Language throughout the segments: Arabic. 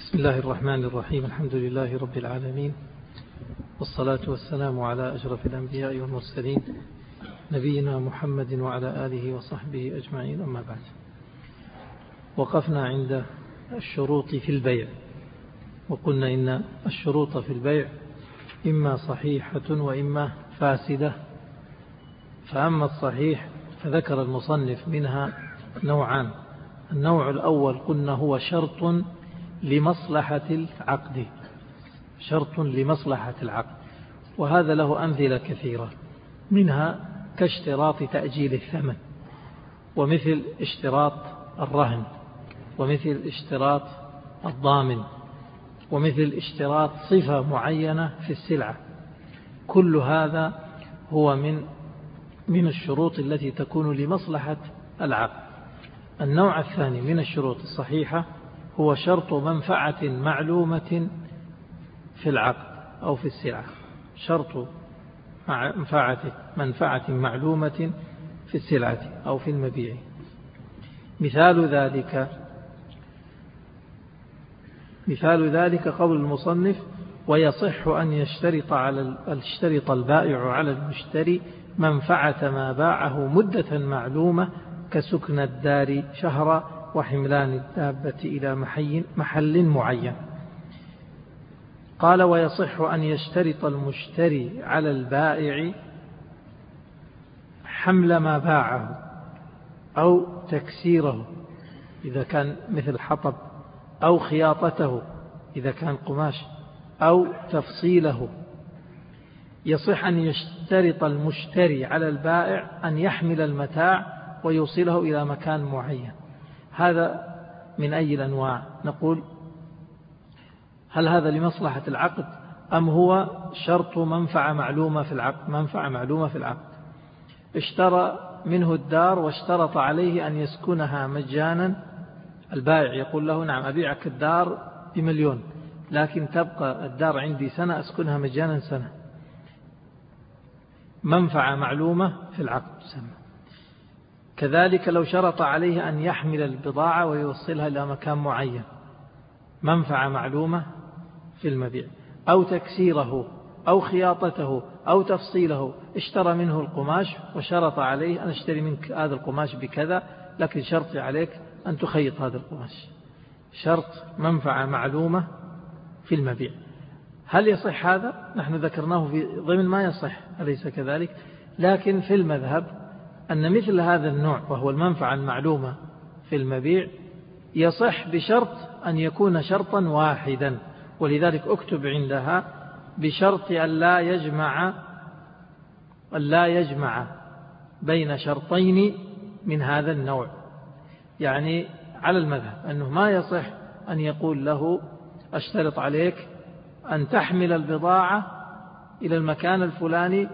بسم الله الرحمن الرحيم. الحمد لله رب العالمين، والصلاة والسلام على أشرف الأنبياء والمرسلين نبينا محمد وعلى آله وصحبه أجمعين، أما بعد. وقفنا عند الشروط في البيع، وقلنا إن الشروط في البيع إما صحيحة وإما فاسدة. فأما الصحيح فذكر المصنف منها نوعان. النوع الأول قلنا هو شرط لمصلحة العقد، شرط لمصلحة العقد، وهذا له أمثلة كثيرة، منها كاشتراط تأجيل الثمن، ومثل اشتراط الرهن، ومثل اشتراط الضامن، ومثل اشتراط صفة معينة في السلعة. كل هذا هو من الشروط التي تكون لمصلحة العقد. النوع الثاني من الشروط الصحيحة هو شرط منفعة معلومة في العقد أو في السلعة، شرط منفعة معلومة في السلعة أو في المبيع. مثال ذلك قول المصنف: ويصح أن يشترط البائع على المشتري منفعة ما باعه مدة معلومة كسكن الدار شهرا وحملان الدابة إلى محل معين. قال: ويصح أن يشترط المشتري على البائع حمل ما باعه أو تكسيره إذا كان مثل حطب، أو خياطته إذا كان قماش، أو تفصيله. يصح أن يشترط المشتري على البائع أن يحمل المتاع ويوصله إلى مكان معين. هذا من أي الأنواع؟ نقول: هل هذا لمصلحة العقد أم هو شرط منفعة معلومة في العقد؟ منفعة معلومة في العقد. اشترى منه الدار واشترط عليه أن يسكنها مجانا. البائع يقول له: نعم، أبيعك الدار ب1,000,000، لكن تبقى الدار عندي سنة، أسكنها مجانا سنة. منفعة معلومة في العقد تسمى. كذلك لو شرط عليه أن يحمل البضاعة ويوصلها إلى مكان معين، منفعة معلومة في المبيع. أو تكسيره، أو خياطته، أو تفصيله. اشترى منه القماش وشرط عليه: أنا اشتري منك هذا القماش بكذا، لكن شرطي عليك أن تخيط هذا القماش. شرط منفعة معلومة في المبيع. هل يصح هذا؟ نحن ذكرناه في ضمن ما يصح، أليس كذلك؟ لكن في المذهب أن مثل هذا النوع، وهو المنفعة المعلومة في المبيع، يصح بشرط أن يكون شرطا واحدا، ولذلك اكتب عندها: بشرط أن لا يجمع بين شرطين من هذا النوع. يعني على المذهب أنه ما يصح أن يقول له: أشترط عليك أن تحمل البضاعة إلى المكان الفلاني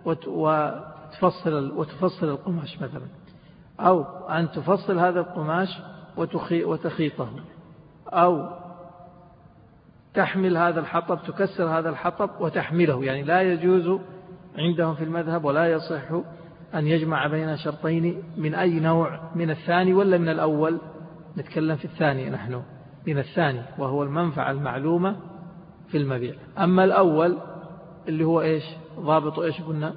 وتفصل القماش مثلا، أو أن تفصل هذا القماش وتخيطه، أو تحمل هذا الحطب، تكسر هذا الحطب وتحمله. يعني لا يجوز عندهم في المذهب ولا يصح أن يجمع بين شرطين من أي نوع، من الثاني ولا من الأول؟ نتكلم في الثاني نحن، من الثاني، وهو المنفعة المعلومة في المبيع. أما الأول اللي هو إيش ضابط؟ إيش قلنا؟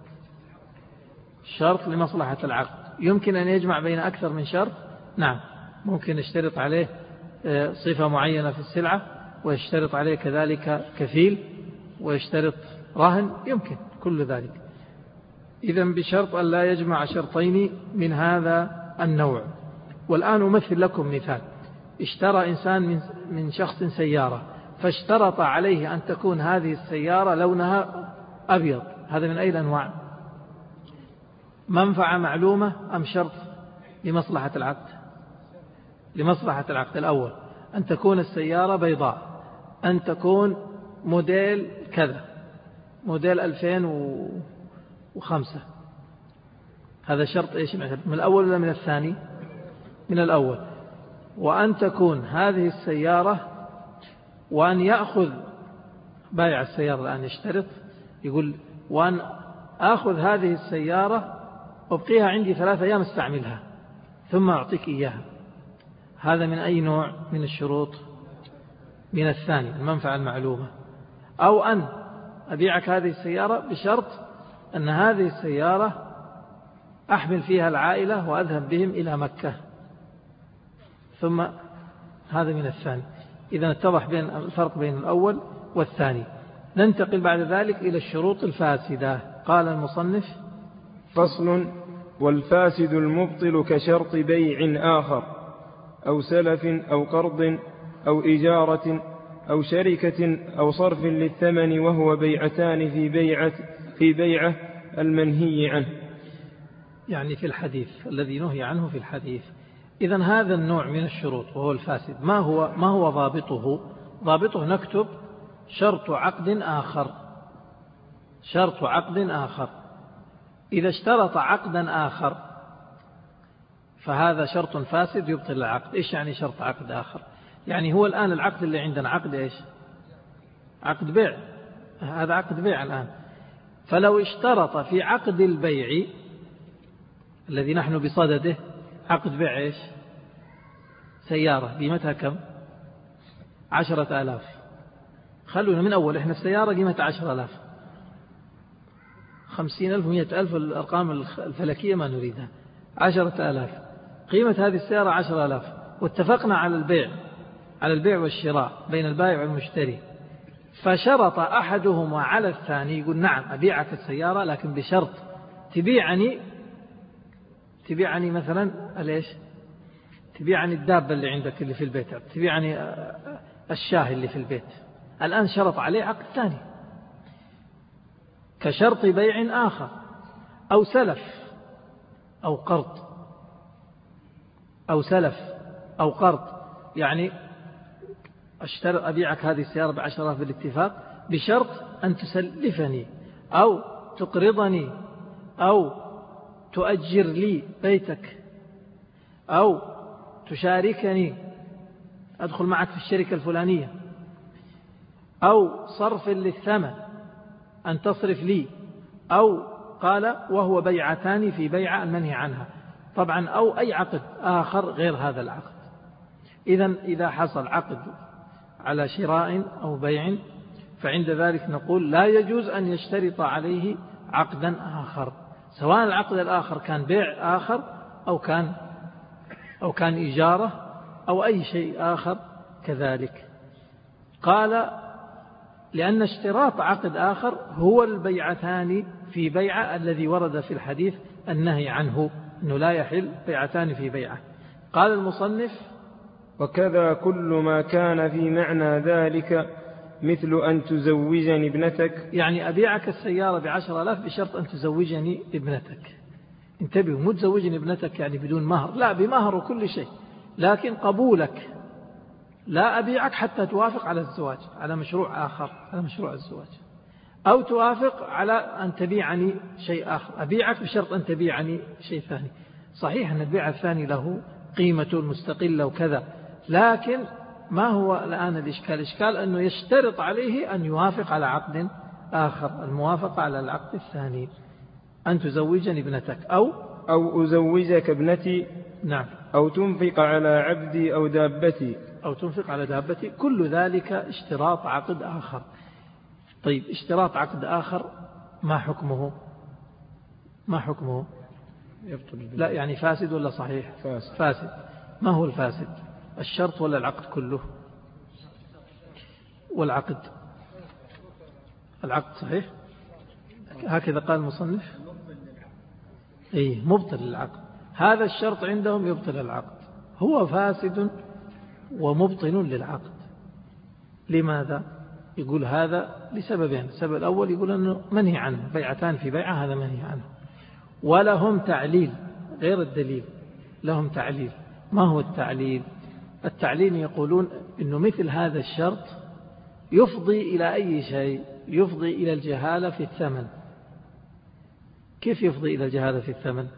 شرط لمصلحة العقد. يمكن أن يجمع بين أكثر من شرط. نعم، ممكن يشترط عليه صفة معينة في السلعة، ويشترط عليه كذلك كفيل، ويشترط رهن، يمكن كل ذلك. إذن بشرط أن لا يجمع شرطين من هذا النوع. والآن أمثل لكم مثال. اشترى إنسان من شخص سيارة، فاشترط عليه أن تكون هذه السيارة لونها أبيض. هذا من أي الأنواع؟ منفعة معلومة أم شرط لمصلحة العقد؟ لمصلحة العقد. الأول أن تكون السيارة بيضاء، أن تكون موديل كذا، موديل 2005. هذا شرط إيش؟ من الأول ولا من الثاني؟ من الأول. وأن تكون هذه السيارة، وأن يأخذ بايع السيارة الآن يشترط، يقول: وأن أخذ هذه السيارة أبقيها عندي 3 أيام استعملها ثم أعطيك إياها. هذا من أي نوع من الشروط؟ من الثاني المنفعة المعلومة، أو أن أبيعك هذه السيارة بشرط أن هذه السيارة أحمل فيها العائلة وأذهب بهم إلى مكة، ثم هذا من الثاني. إذا اتضح بين الفرق بين الأول والثاني. ننتقل بعد ذلك إلى الشروط الفاسدة. قال المصنف: فصل: والفاسد المبطل كشرط بيع آخر أو سلف أو قرض أو إجارة أو شركة أو صرف للثمن، وهو بيعتان في بيعة المنهي عنه، يعني في الحديث الذي نهي عنه في الحديث. إذن هذا النوع من الشروط وهو الفاسد ما هو ضابطه؟ ضابطه نكتب شرط عقد آخر. شرط عقد آخر. إذا اشترط عقدا آخر فهذا شرط فاسد يبطل العقد. إيش يعني شرط عقد آخر؟ يعني هو الآن العقد اللي عندنا عقد إيش؟ عقد بيع. هذا عقد بيع الآن. فلو اشترط في عقد البيع الذي نحن بصدده عقد بيع إيش؟ سيارة قيمتها كم؟ 10,000. خلونا من أول، إحنا السيارة قيمتها 10,000، 50,000 100,000 الأرقام الفلكية ما نريدها. 10,000 قيمة هذه السيارة 10,000، واتفقنا على البيع والشراء بين البائع والمشتري. فشرط أحدهما على الثاني، يقول: نعم أبيعك السيارة لكن بشرط تبيعني مثلا ليش؟ تبيعني الدابة اللي عندك اللي في البيت، تبيعني الشاه اللي في البيت. الآن شرط عليه عقد ثاني كشرط بيع آخر أو سلف أو قرض. أو سلف أو قرض يعني أبيعك هذه السيارة ب10,000 بالاتفاق بشرط أن تسلفني أو تقرضني أو تؤجر لي بيتك أو تشاركني أدخل معك في الشركة الفلانية، أو صرف للثمن أن تصرف لي، أو قال وهو بيعتان في بيعة المنهي عنها. طبعا أو أي عقد آخر غير هذا العقد. إذا حصل عقد على شراء أو بيع فعند ذلك نقول لا يجوز أن يشترط عليه عقدا آخر، سواء العقد الآخر كان بيع آخر أو كان إجارة أو أي شيء آخر كذلك. قال: لأن اشتراط عقد آخر هو البيعتان في بيعة الذي ورد في الحديث النهي عنه، أنه لا يحل بيعتان في بيعة. قال المصنف: وكذا كل ما كان في معنى ذلك، مثل أن تزوجني ابنتك. يعني أبيعك السيارة ب10,000 بشرط أن تزوجني ابنتك. انتبهوا، مو تزوجني ابنتك يعني بدون مهر، لا، بمهر وكل شيء، لكن قبولك. لا أبيعك حتى توافق على الزواج، على مشروع آخر، على مشروع الزواج، أو توافق على أن تبيعني شيء آخر. أبيعك بشرط أن تبيعني شيء ثاني. صحيح أن البيع الثاني له قيمة مستقلة وكذا، لكن ما هو الآن الإشكال أنه يشترط عليه أن يوافق على عقد آخر، الموافقة على العقد الثاني. أن تزوجني ابنتك أو أزوجك ابنتي. نعم. أو تنفق على عبدي أو دابتي. أو تنفق على دابتي. كل ذلك اشتراط عقد آخر. طيب، اشتراط عقد آخر ما حكمه؟ ما حكمه؟ لا يعني فاسد ولا صحيح؟ فاسد. ما هو الفاسد؟ الشرط ولا العقد كله؟ والعقد صحيح، هكذا قال المصنف. مبطل للعقد. هذا الشرط عندهم يبطل العقد، هو فاسد ومبطل للعقد. لماذا؟ يقول هذا لسببين. السبب الأول يقول أنه منهي عنه، بيعتان في بيعة، هذا منهي عنه. ولهم تعليل غير الدليل، لهم تعليل. ما هو التعليل؟ التعليل يقولون أنه مثل هذا الشرط يفضي إلى أي شيء؟ يفضي إلى الجهالة في الثمن. كيف يفضي إلى الجهالة في الثمن؟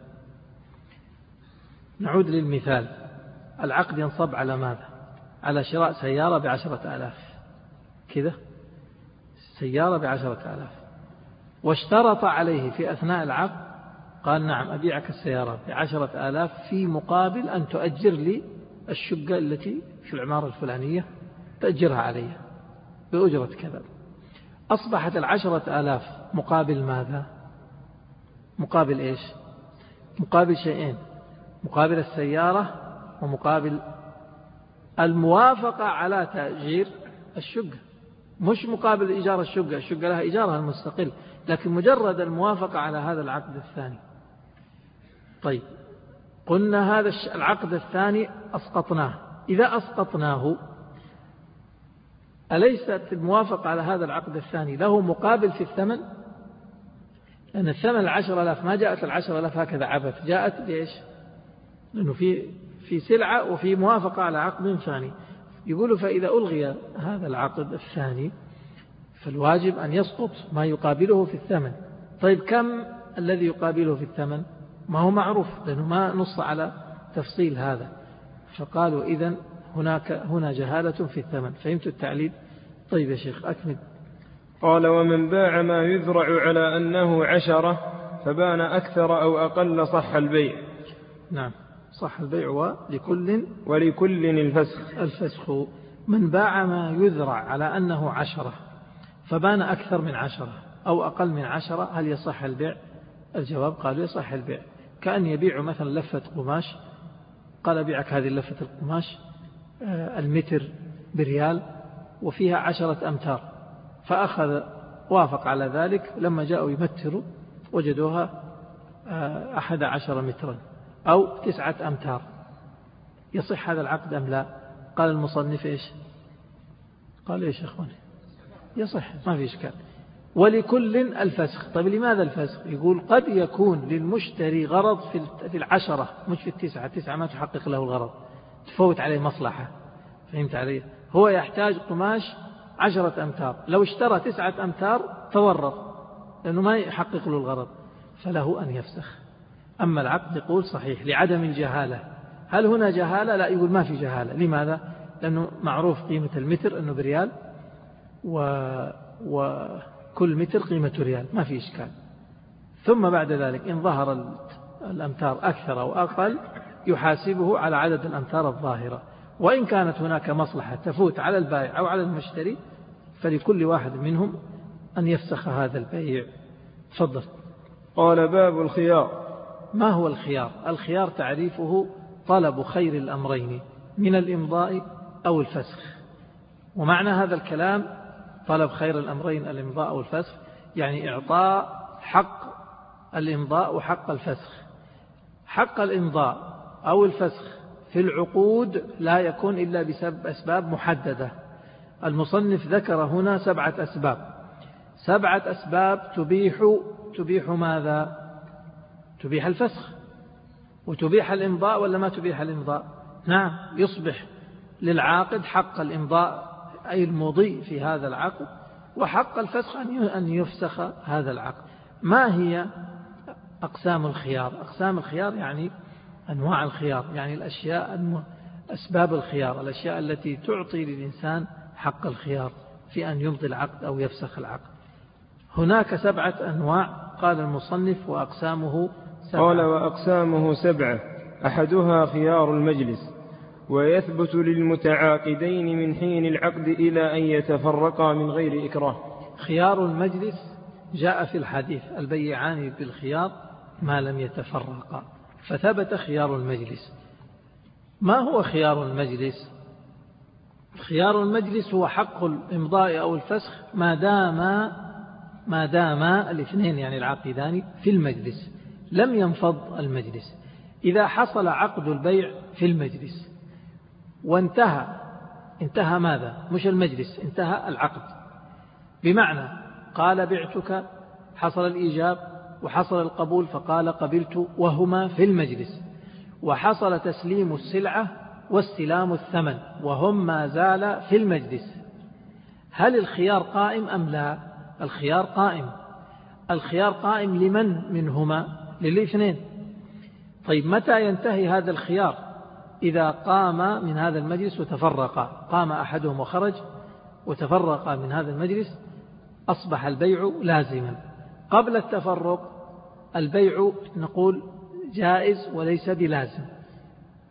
نعود للمثال. العقد ينصب على ماذا؟ على شراء سيارة ب10,000 كذا، سيارة ب10,000، واشترط عليه في أثناء العقد، قال: نعم أبيعك السيارة ب10,000 في مقابل أن تؤجر لي الشقة التي في العمارة الفلانية تأجرها عليها بأجرة كذا. أصبحت 10,000 مقابل ماذا؟ مقابل إيش؟ مقابل شيئين، مقابل السيارة ومقابل الموافقة على تأجير الشقة، مش مقابل إيجار الشقة. الشقة لها إيجارها المستقل، لكن مجرد الموافقة على هذا العقد الثاني. طيب قلنا هذا العقد الثاني أسقطناه. إذا أسقطناه أليست الموافقة على هذا العقد الثاني له مقابل في الثمن؟ لأن الثمن 10,000 ما جاءت 10,000 هكذا عبث، جاءت ليش؟ لأنه في سلعة وفي موافقة على عقد ثاني. يقولوا فإذا ألغي هذا العقد الثاني فالواجب أن يسقط ما يقابله في الثمن. طيب كم الذي يقابله في الثمن؟ ما هو معروف لأنه ما نص على تفصيل هذا. فقالوا إذن هنا جهالة في الثمن. فهمت التعليل؟ طيب يا شيخ أكمل. قال: ومن باع ما يذرع على أنه 10 فبان أكثر أو أقل صح البيع. نعم صح البيع ولكل الفسخ. من باع ما يذرع على أنه 10 فبان أكثر من 10 أو أقل من 10 هل يصح البيع؟ الجواب قالوا يصح البيع. كأن يبيع مثلا لفة قماش، قال بيعك هذه لفة القماش المتر بريال وفيها 10 أمتار، فأخذ وافق على ذلك. لما جاءوا يمتروا وجدوها 11 مترا أو 9 أمتار. يصح هذا العقد أم لا؟ قال المصنف إيش؟ قال إيش يا أخواني؟ يصح ما في إشكال. ولكل الفسخ. طيب لماذا الفسخ؟ يقول قد يكون للمشتري غرض في 10 مش في 9. 9 ما تحقق له الغرض، تفوت عليه مصلحة. فهمت عليه؟ هو يحتاج قماش 10 أمتار، لو اشترى 9 أمتار تورط لأنه ما يحقق له الغرض، فله أن يفسخ. أما العقد يقول صحيح لعدم الجهالة. هل هنا جهالة؟ لا، يقول ما في جهالة. لماذا؟ لأنه معروف قيمة المتر أنه بريال وكل متر قيمة ريال، ما في إشكال. ثم بعد ذلك إن ظهر الأمتار أكثر أو أقل يحاسبه على عدد الأمتار الظاهرة. وإن كانت هناك مصلحة تفوت على البائع أو على المشتري فلكل واحد منهم أن يفسخ هذا البيع. تفضل. قال: باب الخيار. ما هو الخيار؟ الخيار تعريفه طلب خير الأمرين من الإمضاء أو الفسخ. ومعنى هذا الكلام طلب خير الأمرين الإمضاء أو الفسخ يعني إعطاء حق الإمضاء وحق الفسخ. حق الإمضاء أو الفسخ في العقود لا يكون إلا بسبب أسباب محددة. المصنف ذكر هنا 7 أسباب. 7 أسباب تبيح ماذا؟ تبيح الفسخ وتبيح الإمضاء ولا ما تبيح الإمضاء؟ نعم، يصبح للعاقد حق الإمضاء أي المضي في هذا العقد، وحق الفسخ أن يفسخ هذا العقد. ما هي أقسام الخيار؟ أقسام الخيار يعني أنواع الخيار، يعني الأشياء أسباب الخيار، الأشياء التي تعطي للإنسان حق الخيار في أن يمضي العقد أو يفسخ العقد. هناك 7 أنواع قال المصنف وأقسامه 7. قال: وأقسامه 7. أحدها خيار المجلس، ويثبت للمتعاقدين من حين العقد إلى أن يتفرقا من غير إكراه. خيار المجلس جاء في الحديث: البيعان بالخيار ما لم يتفرقا، فثبت خيار المجلس. ما هو خيار المجلس؟ خيار المجلس هو حق الإمضاء أو الفسخ ما دام الاثنين يعني العاقدان في المجلس لم ينفض المجلس. إذا حصل عقد البيع في المجلس انتهى ماذا؟ مش المجلس، انتهى العقد. بمعنى قال بعتك، حصل الإيجاب وحصل القبول فقال قبلت وهما في المجلس، وحصل تسليم السلعة واستلام الثمن وهم ما زال في المجلس. هل الخيار قائم أم لا؟ الخيار قائم. الخيار قائم لمن منهما؟ للاثنين. طيب متى ينتهي هذا الخيار؟ إذا قام من هذا المجلس وتفرقا، قام أحدهم وخرج وتفرقا من هذا المجلس أصبح البيع لازما. قبل التفرق البيع نقول جائز وليس بلازم.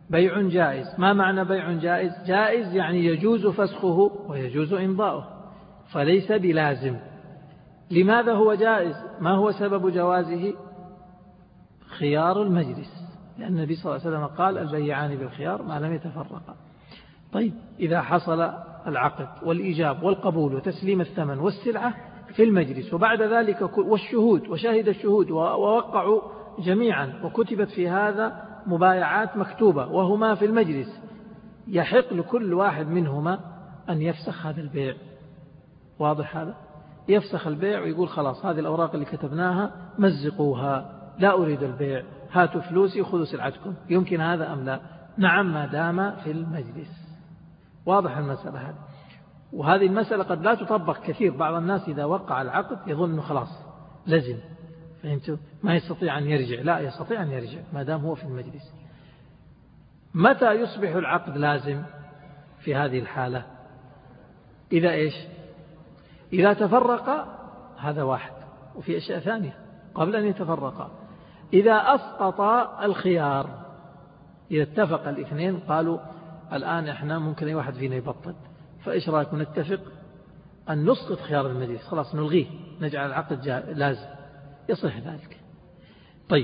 بيع جائز. ما معنى بيع جائز؟ جائز يعني يجوز فسخه ويجوز إمضاؤه، فليس بلازم. لماذا هو جائز؟ ما هو سبب جوازه؟ خيار المجلس، لأن النبي صلى الله عليه وسلم قال البيعان بالخيار ما لم يتفرقا. طيب إذا حصل العقد والإيجاب والقبول وتسليم الثمن والسلعة في المجلس، وبعد ذلك والشهود وشهد الشهود ووقعوا جميعا وكتبت في هذا مبايعات مكتوبة وهما في المجلس، يحق لكل واحد منهما أن يفسخ هذا البيع. واضح هذا؟ يفسخ البيع ويقول خلاص هذه الأوراق اللي كتبناها مزقوها، لا أريد البيع، هاتوا فلوسي وخذوا سلعتكم. يمكن هذا أم لا؟ نعم، ما دام في المجلس. واضح المسألة هذه. وهذه المسألة قد لا تطبق كثير. بعض الناس إذا وقع العقد يظن أنه خلاص لازم، فهمتوا؟ ما يستطيع أن يرجع. لا، يستطيع أن يرجع ما دام هو في المجلس. متى يصبح العقد لازم في هذه الحالة؟ إذا إيش؟ إذا تفرق، هذا واحد. وفي أشياء ثانية قبل أن يتفرق. إذا أسقط الخيار، إذا اتفق الاثنين قالوا الآن إحنا ممكن أي واحد فينا يبطل، فإيش رأيكم نتفق أن نسقط خيار المجلس، خلاص نلغيه، نجعل العقد لازم، يصح ذلك. طيب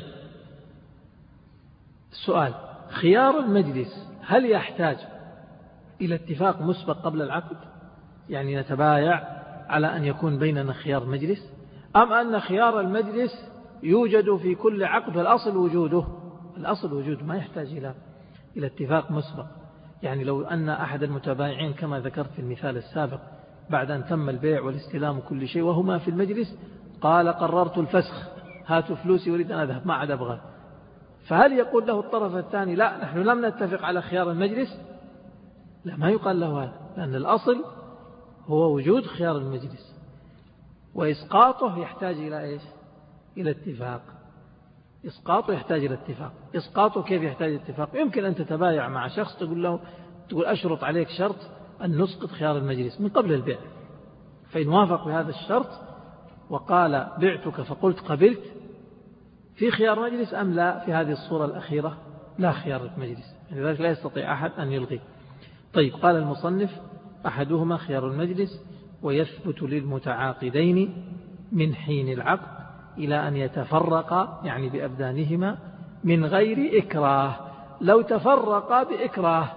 السؤال: خيار المجلس هل يحتاج إلى اتفاق مسبق قبل العقد؟ يعني نتبايع على أن يكون بيننا خيار مجلس، أم أن خيار المجلس يوجد في كل عقد الأصل وجوده؟ الأصل وجوده ما يحتاج إلى اتفاق مسبق. يعني لو أن أحد المتبايعين كما ذكرت في المثال السابق بعد أن تم البيع والاستلام وكل شيء وهما في المجلس قال قررت الفسخ، هاتوا فلوسي أريد أن أذهب، ما عاد أبغى، فهل يقول له الطرف الثاني لا نحن لم نتفق على خيار المجلس؟ لا، ما يقال له هذا، لأن الأصل هو وجود خيار المجلس، وإسقاطه يحتاج إلى إيش؟ إلى اتفاق. إسقاطه يحتاج إلى اتفاق. إسقاطه كيف يحتاج اتفاق؟ يمكن أن تتبايع مع شخص تقول أشرط عليك شرط أن نسقط خيار المجلس من قبل البيع، فإن وافق بهذا الشرط وقال بعتك فقلت قبلت، في خيار مجلس أم لا؟ في هذه الصورة الأخيرة لا خيار مجلس، لذلك لا يستطيع أحد أن يلغي. طيب، قال المصنف: أحدهما خيار المجلس، ويثبت للمتعاقدين من حين العقد إلى أن يتفرقا، يعني بأبدانهما، من غير إكراه. لو تفرقا بإكراه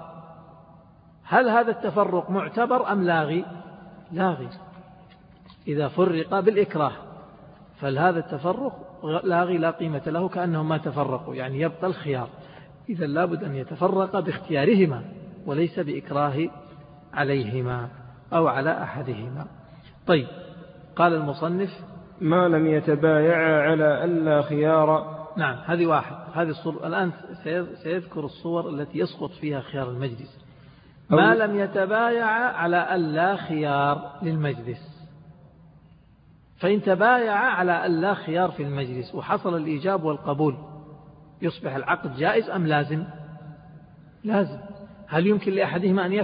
هل هذا التفرق معتبر أم لاغي؟ لاغي. إذا فرق بالإكراه فهذا التفرق لاغي، لا قيمة له، كأنهم ما تفرقوا، يعني يبقى الخيار. إذا لابد أن يتفرق باختيارهما وليس بإكراه عليهما أو على أحدهما. طيب، قال المصنف: ما لم يتبايعا على ألا خيار. نعم، هذه واحد. هذه الصورة الآن سيذكر الصور التي يسقط فيها خيار المجلس. ما لم يتبايعا على ألا خيار للمجلس. فإن تبايعا على ألا خيار في المجلس وحصل الإيجاب والقبول، يصبح العقد جائز أم لازم؟ لازم. هل يمكن لأحدهما أن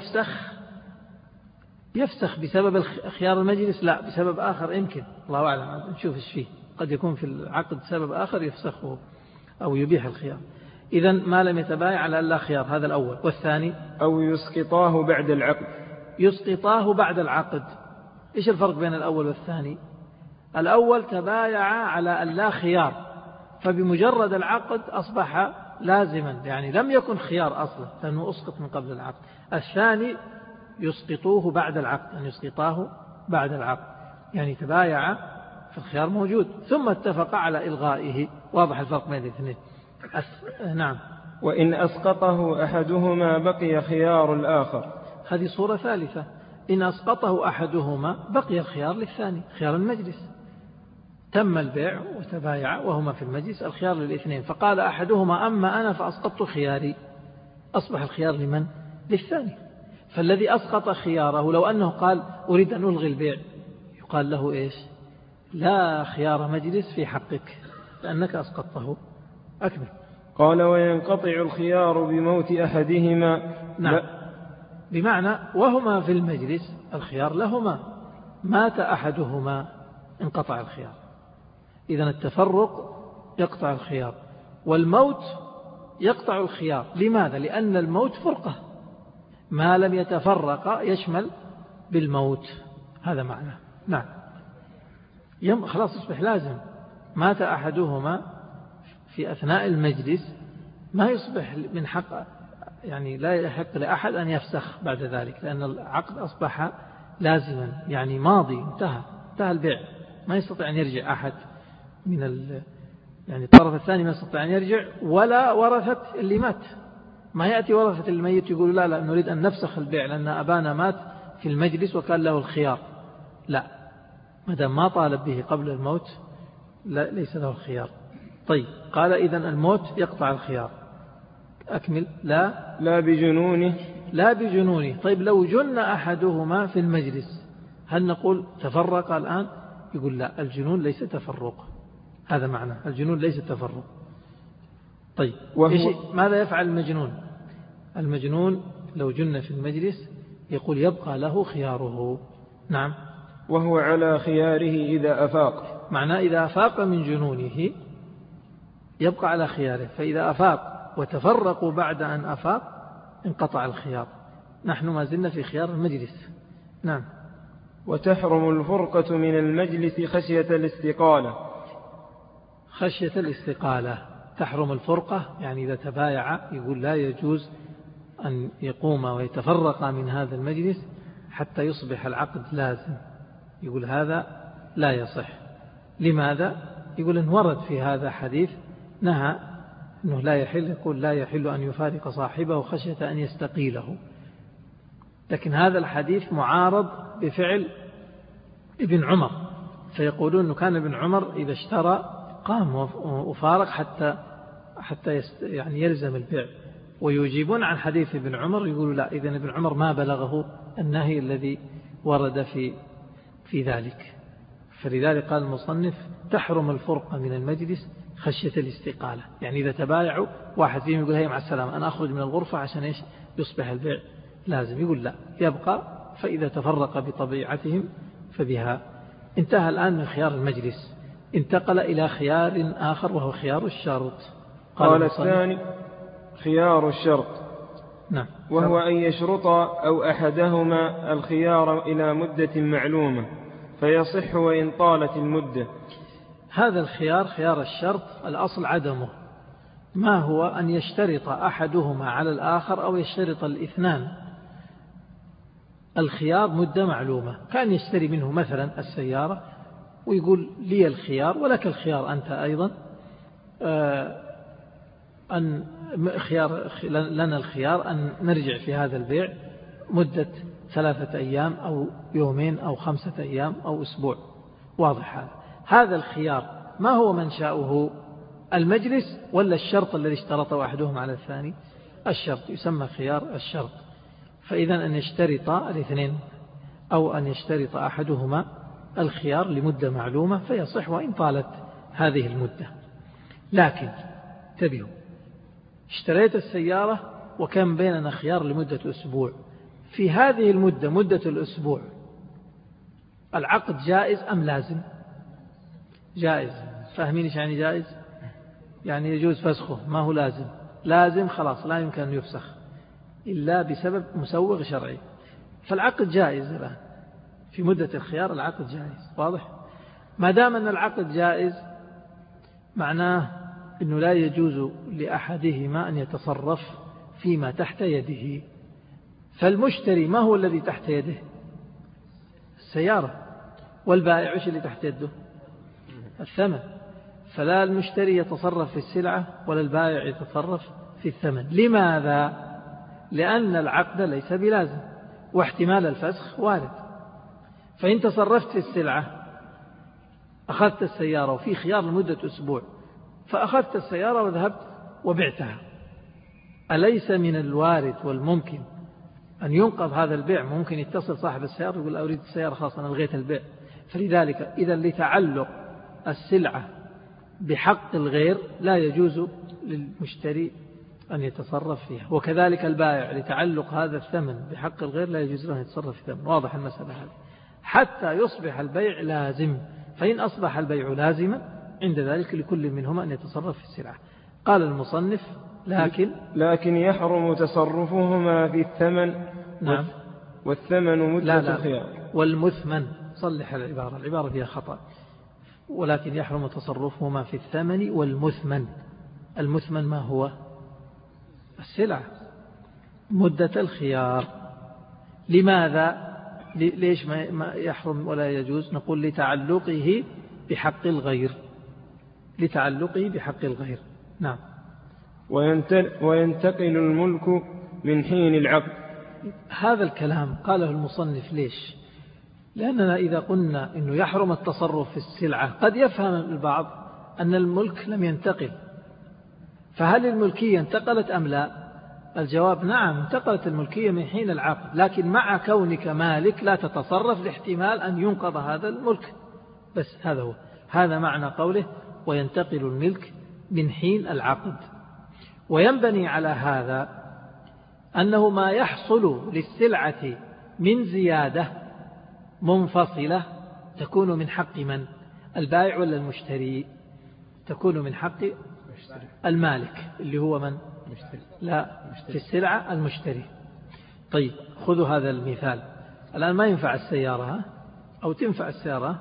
يفسخ بسبب خيار المجلس؟ لا، بسبب آخر يمكن، الله أعلم، نشوف ايش فيه، قد يكون في العقد سبب آخر يفسخه أو يبيح الخيار. إذن ما لم يتبايع على ألا خيار، هذا الأول. والثاني: أو يسقطاه بعد العقد. يسقطاه بعد العقد. إيش الفرق بين الأول والثاني؟ الأول تبايع على ألا خيار، فبمجرد العقد أصبح لازما، يعني لم يكن خيار أصلا لأنه أسقط من قبل العقد. الثاني يسقطوه بعد العقد، أن يسقطاه بعد العقد، يعني تبايع فالخيار موجود ثم اتفق على إلغائه. واضح الفرق بين الاثنين. نعم. وإن أسقطه أحدهما بقي خيار الآخر. هذه صورة ثالثة. إن أسقطه أحدهما بقي الخيار للثاني، خيار المجلس. تم البيع وتبايع وهما في المجلس، الخيار للاثنين، فقال أحدهما أما أنا فأسقطت خياري، أصبح الخيار لمن؟ للثاني. فالذي أسقط خياره لو أنه قال أريد أن ألغي البيع، يقال له إيش؟ لا خيار مجلس في حقك لأنك أسقطته. أكمل. قال: وينقطع الخيار بموت أحدهما. نعم، بمعنى وهما في المجلس الخيار لهما، مات أحدهما انقطع الخيار. إذن التفرق يقطع الخيار، والموت يقطع الخيار. لماذا؟ لأن الموت فرقة، ما لم يتفرق يشمل بالموت، هذا معنى. نعم. خلاص يصبح لازم. مات أحدهما في أثناء المجلس ما يصبح من حق، يعني لا يحق لأحد أن يفسخ بعد ذلك، لأن العقد أصبح لازما، يعني ماضي، انتهى البيع، ما يستطيع أن يرجع أحد من يعني الطرف الثاني ما يستطيع أن يرجع، ولا ورثة اللي مات. ما يأتي ورثة الميت يقول لا نريد أن نفسخ البيع لأن أبانا مات في المجلس وكان له الخيار. لا، مدام ما طالب به قبل الموت لا، ليس له الخيار. طيب، قال إذن الموت يقطع الخيار. أكمل. لا بجنونه. طيب، لو جن أحدهما في المجلس هل نقول تفرق الآن؟ يقول لا، الجنون ليس تفرق، هذا معنى الجنون ليس تفرق. طيب، ماذا يفعل المجنون لو جن في المجلس؟ يقول يبقى له خياره. نعم. وهو على خياره إذا أفاق، معناه إذا أفاق من جنونه يبقى على خياره، فإذا أفاق وتفرقوا بعد أن أفاق انقطع الخيار. نحن ما زلنا في خيار المجلس. نعم. وتحرم الفرقة من المجلس خشية الاستقالة. تحرم الفرقة، يعني إذا تبايع يقول لا يجوز أن يقوم ويتفرق من هذا المجلس حتى يصبح العقد لازم، يقول هذا لا يصح. لماذا؟ يقول إن ورد في هذا حديث نهى أنه لا يحل، يقول لا يحل أن يفارق صاحبه خشية أن يستقيله، لكن هذا الحديث معارض بفعل ابن عمر، فيقولون أنه كان ابن عمر إذا اشترى قام وفارق حتى يعني يلزم البيع، ويجيبون عن حديث ابن عمر يقولوا لا، إذن ابن عمر ما بلغه النهي الذي ورد في ذلك. فلذلك قال المصنف تحرم الفرقة من المجلس خشية الاستقالة، يعني إذا تبايعوا واحد فيهم يقول هيا مع السلامة أنا أخرج من الغرفة عشان يصبح البيع لازم، يقول لا، يبقى، فإذا تفرق بطبيعتهم فبها. انتهى الآن من خيار المجلس، انتقل إلى خيار آخر وهو خيار الشرط. قال الثاني خيار الشرط. نعم. وهو أن يشرط أو أحدهما الخيار إلى مدة معلومة فيصح وإن طالت المدة. هذا الخيار خيار الشرط الأصل عدمه. ما هو؟ أن يشترط أحدهما على الآخر أو يشترط الاثنان الخيار مدة معلومة. كان يشتري منه مثلا السيارة ويقول لي الخيار ولك الخيار أنت أيضا، أن لنا الخيار أن نرجع في هذا البيع مدة 3 أيام أو يومين أو 5 أيام أو أسبوع. واضح هذا الخيار ما هو منشأه؟ المجلس ولا الشرط الذي اشترطه أحدهم على الثاني؟ الشرط، يسمى خيار الشرط. فإذا أن يشترط الاثنين أو أن يشترط أحدهما الخيار لمدة معلومة فيصح وإن طالت هذه المدة. لكن انتبهوا، اشتريت السيارة وكان بيننا خيار لمدة أسبوع، في هذه المدة مدة الأسبوع العقد جائز أم لازم؟ جائز. فاهمين ايش يعني جائز؟ يعني يجوز فسخه، ما هو لازم خلاص لا يمكن أن يفسخ إلا بسبب مسوغ شرعي. فالعقد جائز الآن في مدة الخيار، العقد جائز. واضح؟ ما دام أن العقد جائز معناه أنه لا يجوز لأحدهما أن يتصرف فيما تحت يده. فالمشتري ما هو الذي تحت يده؟ السيارة. والبائع ايش اللي تحت يده؟ الثمن. فلا المشتري يتصرف في السلعة ولا البائع يتصرف في الثمن. لماذا؟ لأن العقد ليس بلازم واحتمال الفسخ وارد. فإن تصرفت في السلعة أخذت السيارة وفي خيار لمدة أسبوع، فأخذت السيارة وذهبت وبعتها، أليس من الوارد والممكن أن ينقض هذا البيع؟ ممكن يتصل صاحب السيارة يقول أريد السيارة خلاص أنا لغيت البيع. فلذلك إذا لتعلق السلعة بحق الغير لا يجوز للمشتري أن يتصرف فيها، وكذلك البائع لتعلق هذا الثمن بحق الغير لا يجوز له أن يتصرف في الثمن. واضح المسألة هذه؟ حتى يصبح البيع لازم. فإن أصبح البيع لازما عند ذلك لكل منهما أن يتصرف في السلعة. قال المصنف لكن يحرم تصرفهما في الثمن. نعم. والثمن مدة الخيار. والمثمن، صلح العبارة فيها خطأ. ولكن يحرم تصرفهما في الثمن والمثمن. المثمن ما هو؟ السلعة. مدة الخيار. لماذا؟ ليش ما يحرم ولا يجوز؟ نقول لتعلقه بحق الغير. لتعلقه بحق الغير. نعم. وينتقل الملك من حين العقد. هذا الكلام قاله المصنف ليش؟ لأننا إذا قلنا إنه يحرم التصرف في السلعة قد يفهم البعض أن الملك لم ينتقل، فهل الملكية انتقلت أم لا؟ الجواب نعم، انتقلت الملكية من حين العقد، لكن مع كونك مالك لا تتصرف لاحتمال أن ينقض هذا الملك. بس هذا هو، هذا معنى قوله وينتقل الملك من حين العقد. وينبني على هذا أنه ما يحصل للسلعة من زيادة منفصلة تكون من حق من؟ البائع ولا المشتري؟ تكون من حق المالك اللي هو من؟ لا، في السلعة المشتري. طيب خذوا هذا المثال. الآن ما ينفع السيارة، أو تنفع السيارة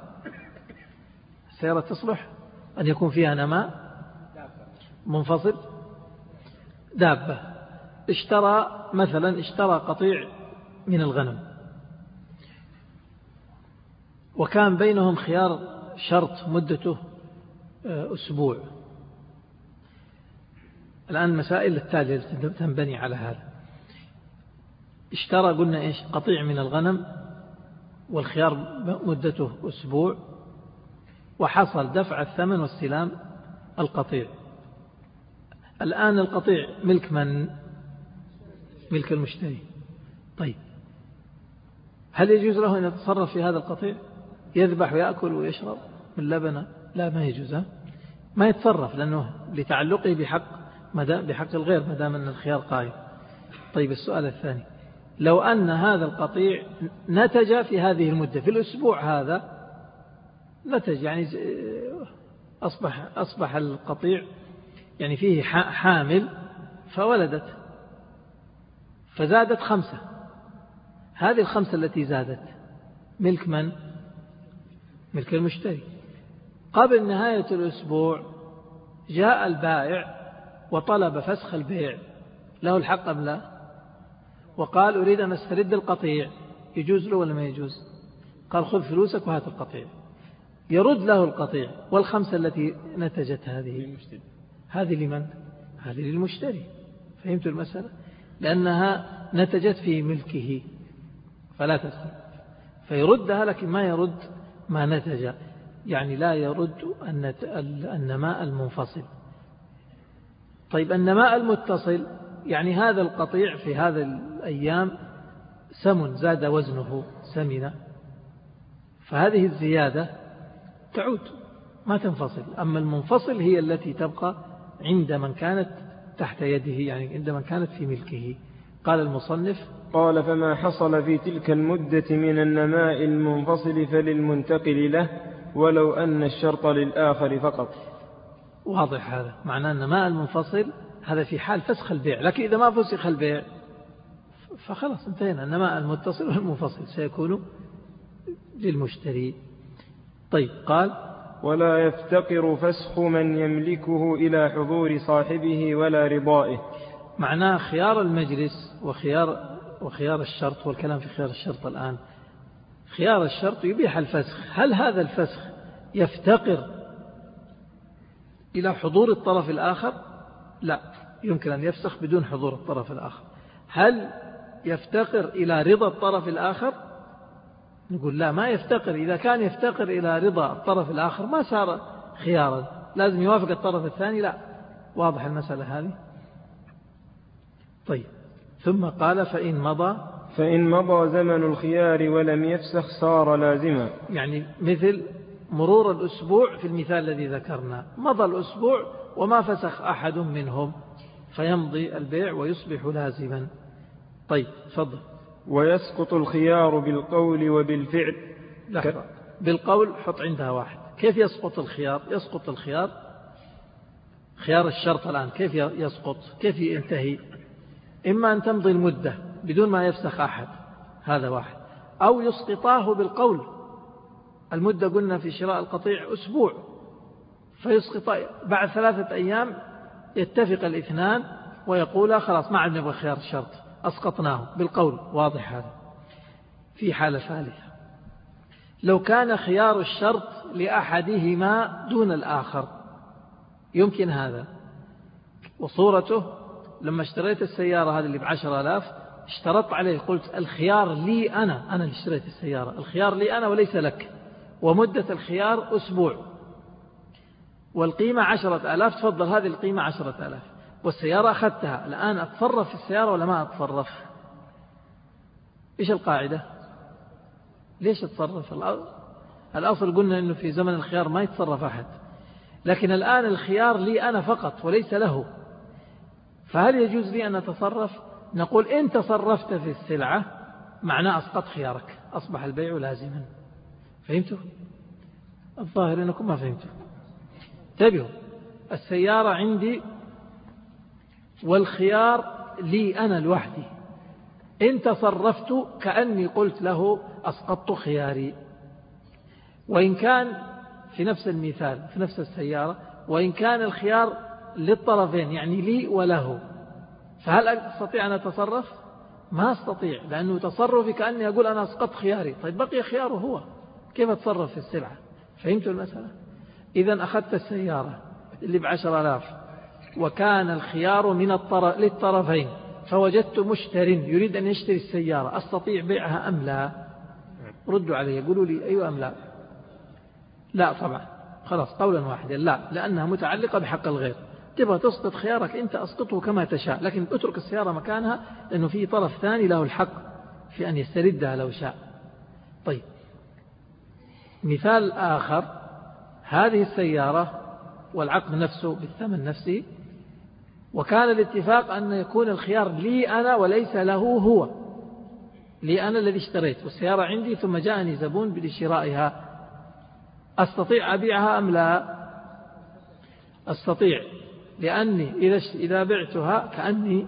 تصلح أن يكون فيها نماء منفصل. دابة اشترى قطيع من الغنم، وكان بينهم خيار شرط مدته أسبوع. الآن المسائل التالية تنبني على هذا. اشترى قلنا إيش؟ قطيع من الغنم، والخيار مدته أسبوع، وحصل دفع الثمن واستلام القطيع. الآن القطيع ملك من؟ ملك المشتري. طيب هل يجوز له أن يتصرف في هذا القطيع؟ يذبح ويأكل ويشرب من لبنه؟ لا، ما يجوز. ما يتصرف لأنه لتعلقه بحق الغير ما دام أن الخيار قائم. طيب السؤال الثاني، لو أن هذا القطيع نتج في هذه المدة، في الأسبوع هذا نتج، يعني أصبح القطيع يعني فيه حامل فولدت فزادت 5. هذه 5 التي زادت ملك من؟ ملك المشتري. قبل نهاية الأسبوع جاء البائع وطلب فسخ البيع، له الحق أم لا؟ وقال أريد أن أسترد القطيع، يجوز له ولا ما يجوز؟ قال خذ فلوسك وهات القطيع. يرد له القطيع، والخمسة التي نتجت هذه لمن؟ هذه للمشتري. فهمت المسألة؟ لأنها نتجت في ملكه فلا تدخل، فيردها، لكن ما يرد ما نتج، يعني لا يرد النماء المنفصل. طيب النماء المتصل، يعني هذا القطيع في هذا الأيام سمن، زاد وزنه، سمنة، فهذه الزيادة تعود ما تنفصل. أما المنفصل هي التي تبقى عند من كانت تحت يده، يعني عند من كانت في ملكه. قال المصنف: قال فما حصل في تلك المدة من النماء المنفصل فللمنتقل له ولو أن الشرط للآخر فقط. واضح هذا معناه النماء المنفصل هذا في حال فسخ البيع، لكن إذا ما فسخ البيع فخلاص انتهينا. النماء المتصل والمنفصل سيكون للمشتري. طيب قال: ولا يفتقر فسخ من يملكه إلى حضور صاحبه ولا رضائه. معناه خيار المجلس وخيار الشرط، والكلام في خيار الشرط الآن. خيار الشرط يبيح الفسخ، هل هذا الفسخ يفتقر إلى حضور الطرف الآخر؟ لا، يمكن أن يفسخ بدون حضور الطرف الآخر. هل يفتقر إلى رضا الطرف الآخر؟ نقول لا، ما يفتقر. إذا كان يفتقر إلى رضا الطرف الآخر ما صار خيارا، لازم يوافق الطرف الثاني. لا، واضح المسألة هذه. طيب ثم قال: فإن مضى زمن الخيار ولم يفسخ صار لازما. يعني مثل مرور الأسبوع في المثال الذي ذكرنا، مضى الأسبوع وما فسخ أحد منهم فيمضي البيع ويصبح لازما. طيب تفضل. ويسقط الخيار بالقول وبالفعل. لحظة، بالقول حط عندها واحد. كيف يسقط الخيار؟ يسقط الخيار خيار الشرط الآن كيف يسقط، كيف ينتهي؟ إما أن تمضي المدة بدون ما يفسخ أحد، هذا واحد، أو يسقطاه بالقول. المدة قلنا في شراء القطيع أسبوع، فيسقط بعد 3 أيام يتفق الاثنان ويقول خلاص ما عاد نبغى خيار الشرط، أسقطناه بالقول. واضح هذا. في حالة ثالثة، لو كان خيار الشرط لأحدهما دون الآخر، يمكن هذا. وصورته لما اشتريت السيارة هذه اللي ب10,000 اشترطت عليه، قلت الخيار لي أنا اللي اشتريت السيارة، الخيار لي أنا وليس لك، ومدة الخيار أسبوع، والقيمة 10,000، تفضل هذه القيمة 10,000، والسيارة أخذتها. الآن أتصرف في السيارة ولا ما أتصرف؟ إيش القاعدة؟ ليش أتصرف؟ الأصل قلنا أنه في زمن الخيار ما يتصرف أحد، لكن الآن الخيار لي أنا فقط وليس له، فهل يجوز لي أن أتصرف؟ نقول إن تصرفت في السلعة معناه أسقط خيارك، أصبح البيع لازما. فهمتوا؟ الظاهر أنكم ما فهمتوا. انتبهوا، السيارة عندي والخيار لي أنا لوحدي، إن تصرفت كأني قلت له أسقطت خياري. وإن كان في نفس المثال في نفس السيارة، وإن كان الخيار للطرفين يعني لي وله، فهل أستطيع أن أتصرف؟ ما أستطيع، لأنه تصرفي كأني أقول أنا أسقط خياري. طيب بقي خياره هو، كيف أتصرف في السلعة؟ فهمتوا المسألة؟ إذن أخذت السيارة اللي ب10,000 وكان الخيار للطرفين، فوجدت مشتر يريد أن يشتري السيارة، أستطيع بيعها أم لا؟ ردوا علي، يقولوا لي أيوة أم لا؟ لا طبعا، خلاص قولا واحدا لا، لأنها متعلقة بحق الغير. تبغى تسقط خيارك أنت أسقطه كما تشاء، لكن اترك السيارة مكانها، لأنه في طرف ثاني له الحق في أن يستردها لو شاء. طيب مثال آخر، هذه السيارة والعقد نفسه بالثمن نفسه، وكان الاتفاق أن يكون الخيار لي أنا وليس له هو، لي أنا الذي اشتريت والسيارة عندي، ثم جاءني زبون لشرائها، أستطيع أبيعها أم لا؟ أستطيع، لأني إذا بعتها كأني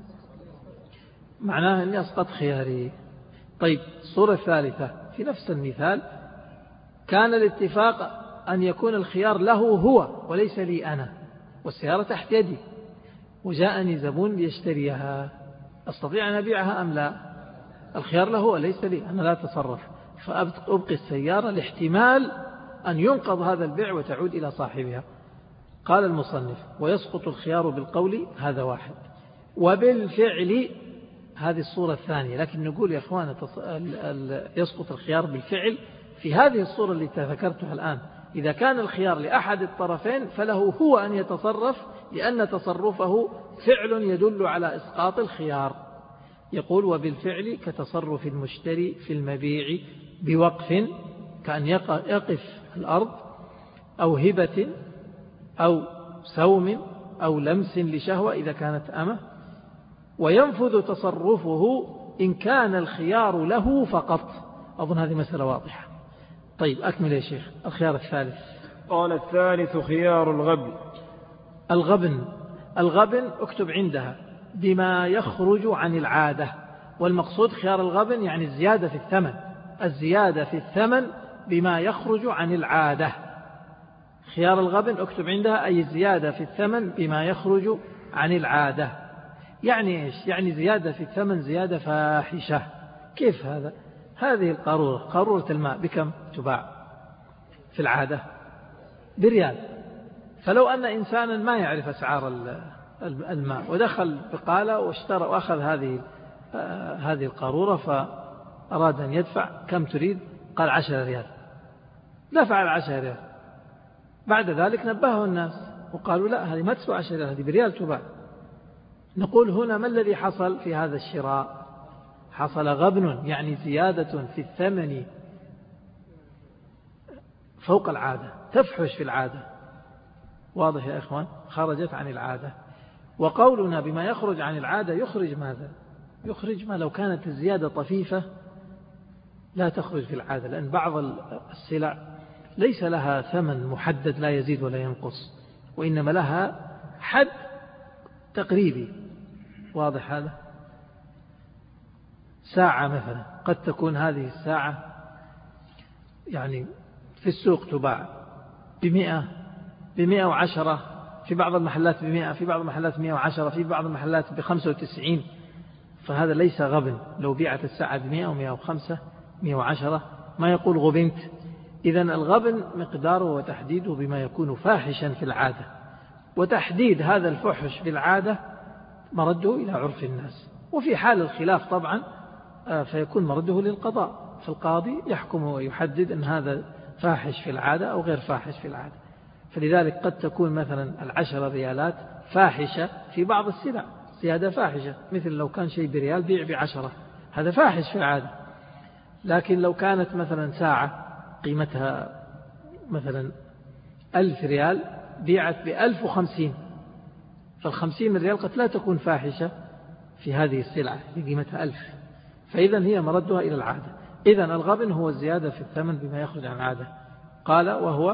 معناها أني أسقط خياري. طيب الصورة الثالثة في نفس المثال، كان الاتفاق أن يكون الخيار له هو وليس لي أنا، والسيارة تحت يدي، وجاءني زبون ليشتريها، أستطيع أن أبيعها أم لا؟ الخيار له وليس لي، أنا لا أتصرف، فأبقي السيارة لاحتمال أن ينقض هذا البيع وتعود إلى صاحبها. قال المصنف ويسقط الخيار بالقول، هذا واحد. وبالفعل هذه الصورة الثانية، لكن نقول يا أخوان يسقط الخيار بالفعل في هذه الصورة اللي ذكرتها الآن. إذا كان الخيار لأحد الطرفين فله هو أن يتصرف، لأن تصرفه فعل يدل على إسقاط الخيار. يقول وبالفعل كتصرف المشتري في المبيع بوقف، كأن يقف الأرض، أو هبة، أو سوم، أو لمس لشهوة إذا كانت أمه، وينفذ تصرفه إن كان الخيار له فقط. أظن هذه مسألة واضحة. طيب أكمل يا شيخ. الخيار الثالث. قال الثالث خيار الغبن. الغبن اكتب عندها بما يخرج عن العادة، والمقصود خيار الغبن يعني الزيادة في الثمن، الزيادة في الثمن بما يخرج عن العادة. خيار الغبن اكتب عندها أي زيادة في الثمن بما يخرج عن العادة. يعني إيش؟ يعني زيادة في الثمن زيادة فاحشة. كيف هذا؟ هذه قارورة الماء بكم تباع في العادة؟ بريال. فلو أن إنسانا ما يعرف أسعار الماء ودخل بقالة واشترى وأخذ هذه القارورة، فأراد أن يدفع، كم تريد؟ قال 10 ريال، دفع 10 ريال. بعد ذلك نبهه الناس وقالوا لا، هذه ما تسوى 10 ريال، هذه بريال تباع. نقول هنا ما الذي حصل في هذا الشراء؟ حصل غبن، يعني زيادة في الثمن فوق العادة، تفحش في العادة. واضح يا إخوان؟ خرجت عن العادة. وقولنا بما يخرج عن العادة يخرج ماذا؟ يخرج ما لو كانت الزيادة طفيفة لا تخرج في العادة، لأن بعض السلع ليس لها ثمن محدد لا يزيد ولا ينقص، وإنما لها حد تقريبي. واضح هذا؟ ساعة مثلا قد تكون هذه الساعة يعني في السوق تباع ب100 ب110، في بعض المحلات ب100، في بعض المحلات 110، في بعض المحلات ب95. فهذا ليس غبن. لو بيعت الساعة ب100 و105 110 ما يقول غبنت. إذن الغبن مقداره وتحديده بما يكون فاحشا في العادة، وتحديد هذا الفحش في العادة مرده إلى عرف الناس. وفي حال الخلاف طبعا فيكون مرده للقضاء، فالقاضي يحكم ويحدد أن هذا فاحش في العادة أو غير فاحش في العادة. فلذلك قد تكون مثلا 10 ريالات فاحشة في بعض السلع، زيادة فاحشة، مثل لو كان شيء بريال بيع ب10، هذا فاحش في العادة. لكن لو كانت مثلا ساعة قيمتها مثلا 1000 ريال بيعت ب1050، فال50 ريال قد لا تكون فاحشة في هذه السلعة بقيمتها 1000، فإذا هي مردها إلى العادة. إذن الغبن هو الزيادة في الثمن بما يخرج عن العادة. قال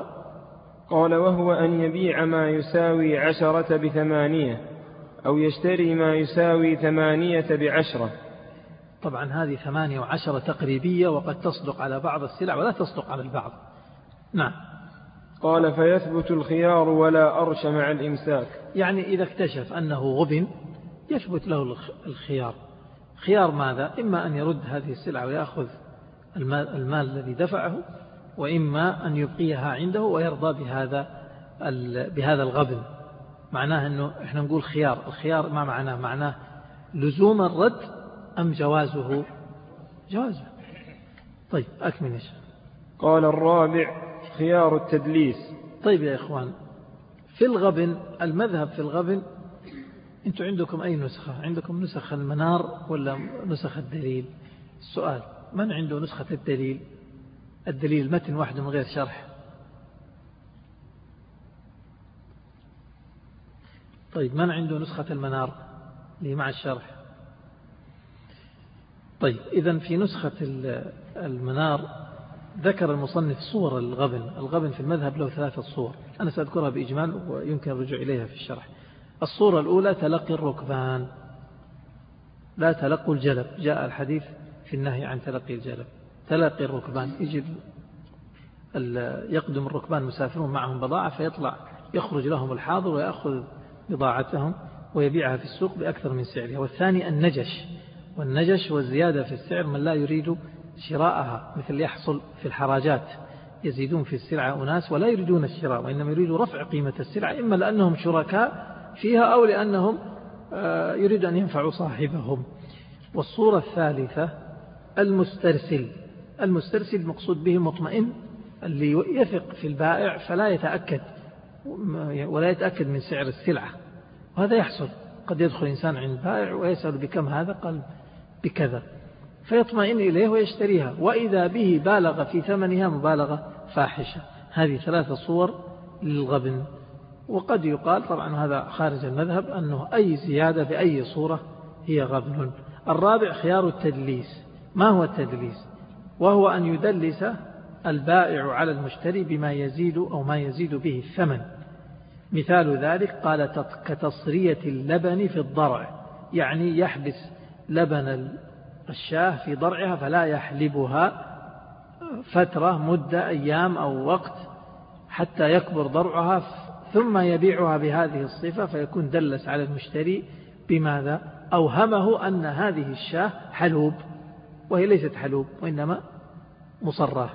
وهو أن يبيع ما يساوي 10 ب8، أو يشتري ما يساوي 8 ب10. طبعا هذه 8 و10 تقريبية، وقد تصدق على بعض السلع ولا تصدق على البعض. نعم. قال فيثبت الخيار ولا أرش مع الإمساك. يعني إذا اكتشف أنه غبن يثبت له الخيار. خيار ماذا؟ إما أن يرد هذه السلعة ويأخذ المال الذي دفعه، وإما أن يبقيها عنده ويرضى بهذا الغبن. معناه أنه إحنا نقول خيار. الخيار ما معناه؟ معناه لزوم الرد أم جوازه؟ جوازه. طيب أكمل إيش. قال الرابع خيار التدليس. طيب يا إخوان، في الغبن المذهب في الغبن، أنتم عندكم أي نسخة؟ عندكم نسخ المنار ولا نسخ الدليل؟ السؤال: من عنده نسخة الدليل؟ الدليل متن واحد من غير شرح. طيب من عنده نسخة المنار اللي مع الشرح؟ طيب إذن في نسخة المنار ذكر المصنف صور الغبن. الغبن في المذهب له 3 صور، أنا سأذكرها بإجمال ويمكن الرجوع إليها في الشرح. الصورة الأولى تلقي الركبان، لا تلقوا الجلب. جاء الحديث في النهي عن تلقي الجلب. تلقي الركبان، يقدم الركبان مسافرون معهم بضاعة، فيطلع يخرج لهم الحاضر ويأخذ بضاعتهم ويبيعها في السوق بأكثر من سعرها. والثاني النجش، والنجش والزيادة في السعر من لا يريد شراءها، مثل يحصل في الحراجات، يزيدون في السلعة أناس ولا يريدون الشراء، وإنما يريدوا رفع قيمة السلعة، إما لأنهم شركاء فيها أو لأنهم يريد أن ينفعوا صاحبهم. والصورة الثالثة المسترسل. المسترسل مقصود به مطمئن، اللي يثق في البائع فلا يتأكد ولا يتأكد من سعر السلعة، وهذا يحصل. قد يدخل إنسان عند بائع ويسأل بكم هذا؟ قال بكذا، فيطمئن إليه ويشتريها، وإذا به بالغ في ثمنها مبالغة فاحشة. هذه 3 صور للغبن. وقد يقال طبعا هذا خارج المذهب أنه أي زيادة بأي صورة هي غبن. الرابع خيار التدليس. ما هو التدليس؟ وهو أن يدلس البائع على المشتري بما يزيد أو ما يزيد به الثمن. مثال ذلك قال كتصرية اللبن في الضرع، يعني يحبس لبن الشاه في ضرعها فلا يحلبها فترة مدة أيام أو وقت حتى يكبر ضرعها، ثم يبيعها بهذه الصفة، فيكون دلس على المشتري بماذا؟ أوهمه أن هذه الشاه حلوب وهي ليست حلوب وإنما مصرة.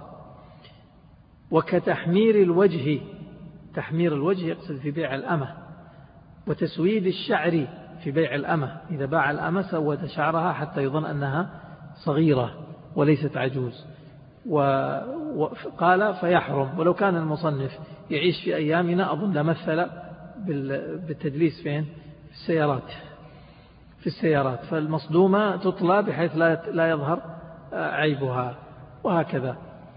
وكتحمير الوجه. تحمير الوجه يقصد في بيع الأمة. وتسويد الشعر في بيع الأمة، إذا باع الأمة سود شعرها حتى يظن أنها صغيرة وليست عجوز. وقال فيحرم. ولو كان المصنف يعيش في أيامنا أظن لمثل بالتدليس فين؟ في السيارات، فالمصدومة تطلى بحيث لا يظهر عيبها، وهكذا.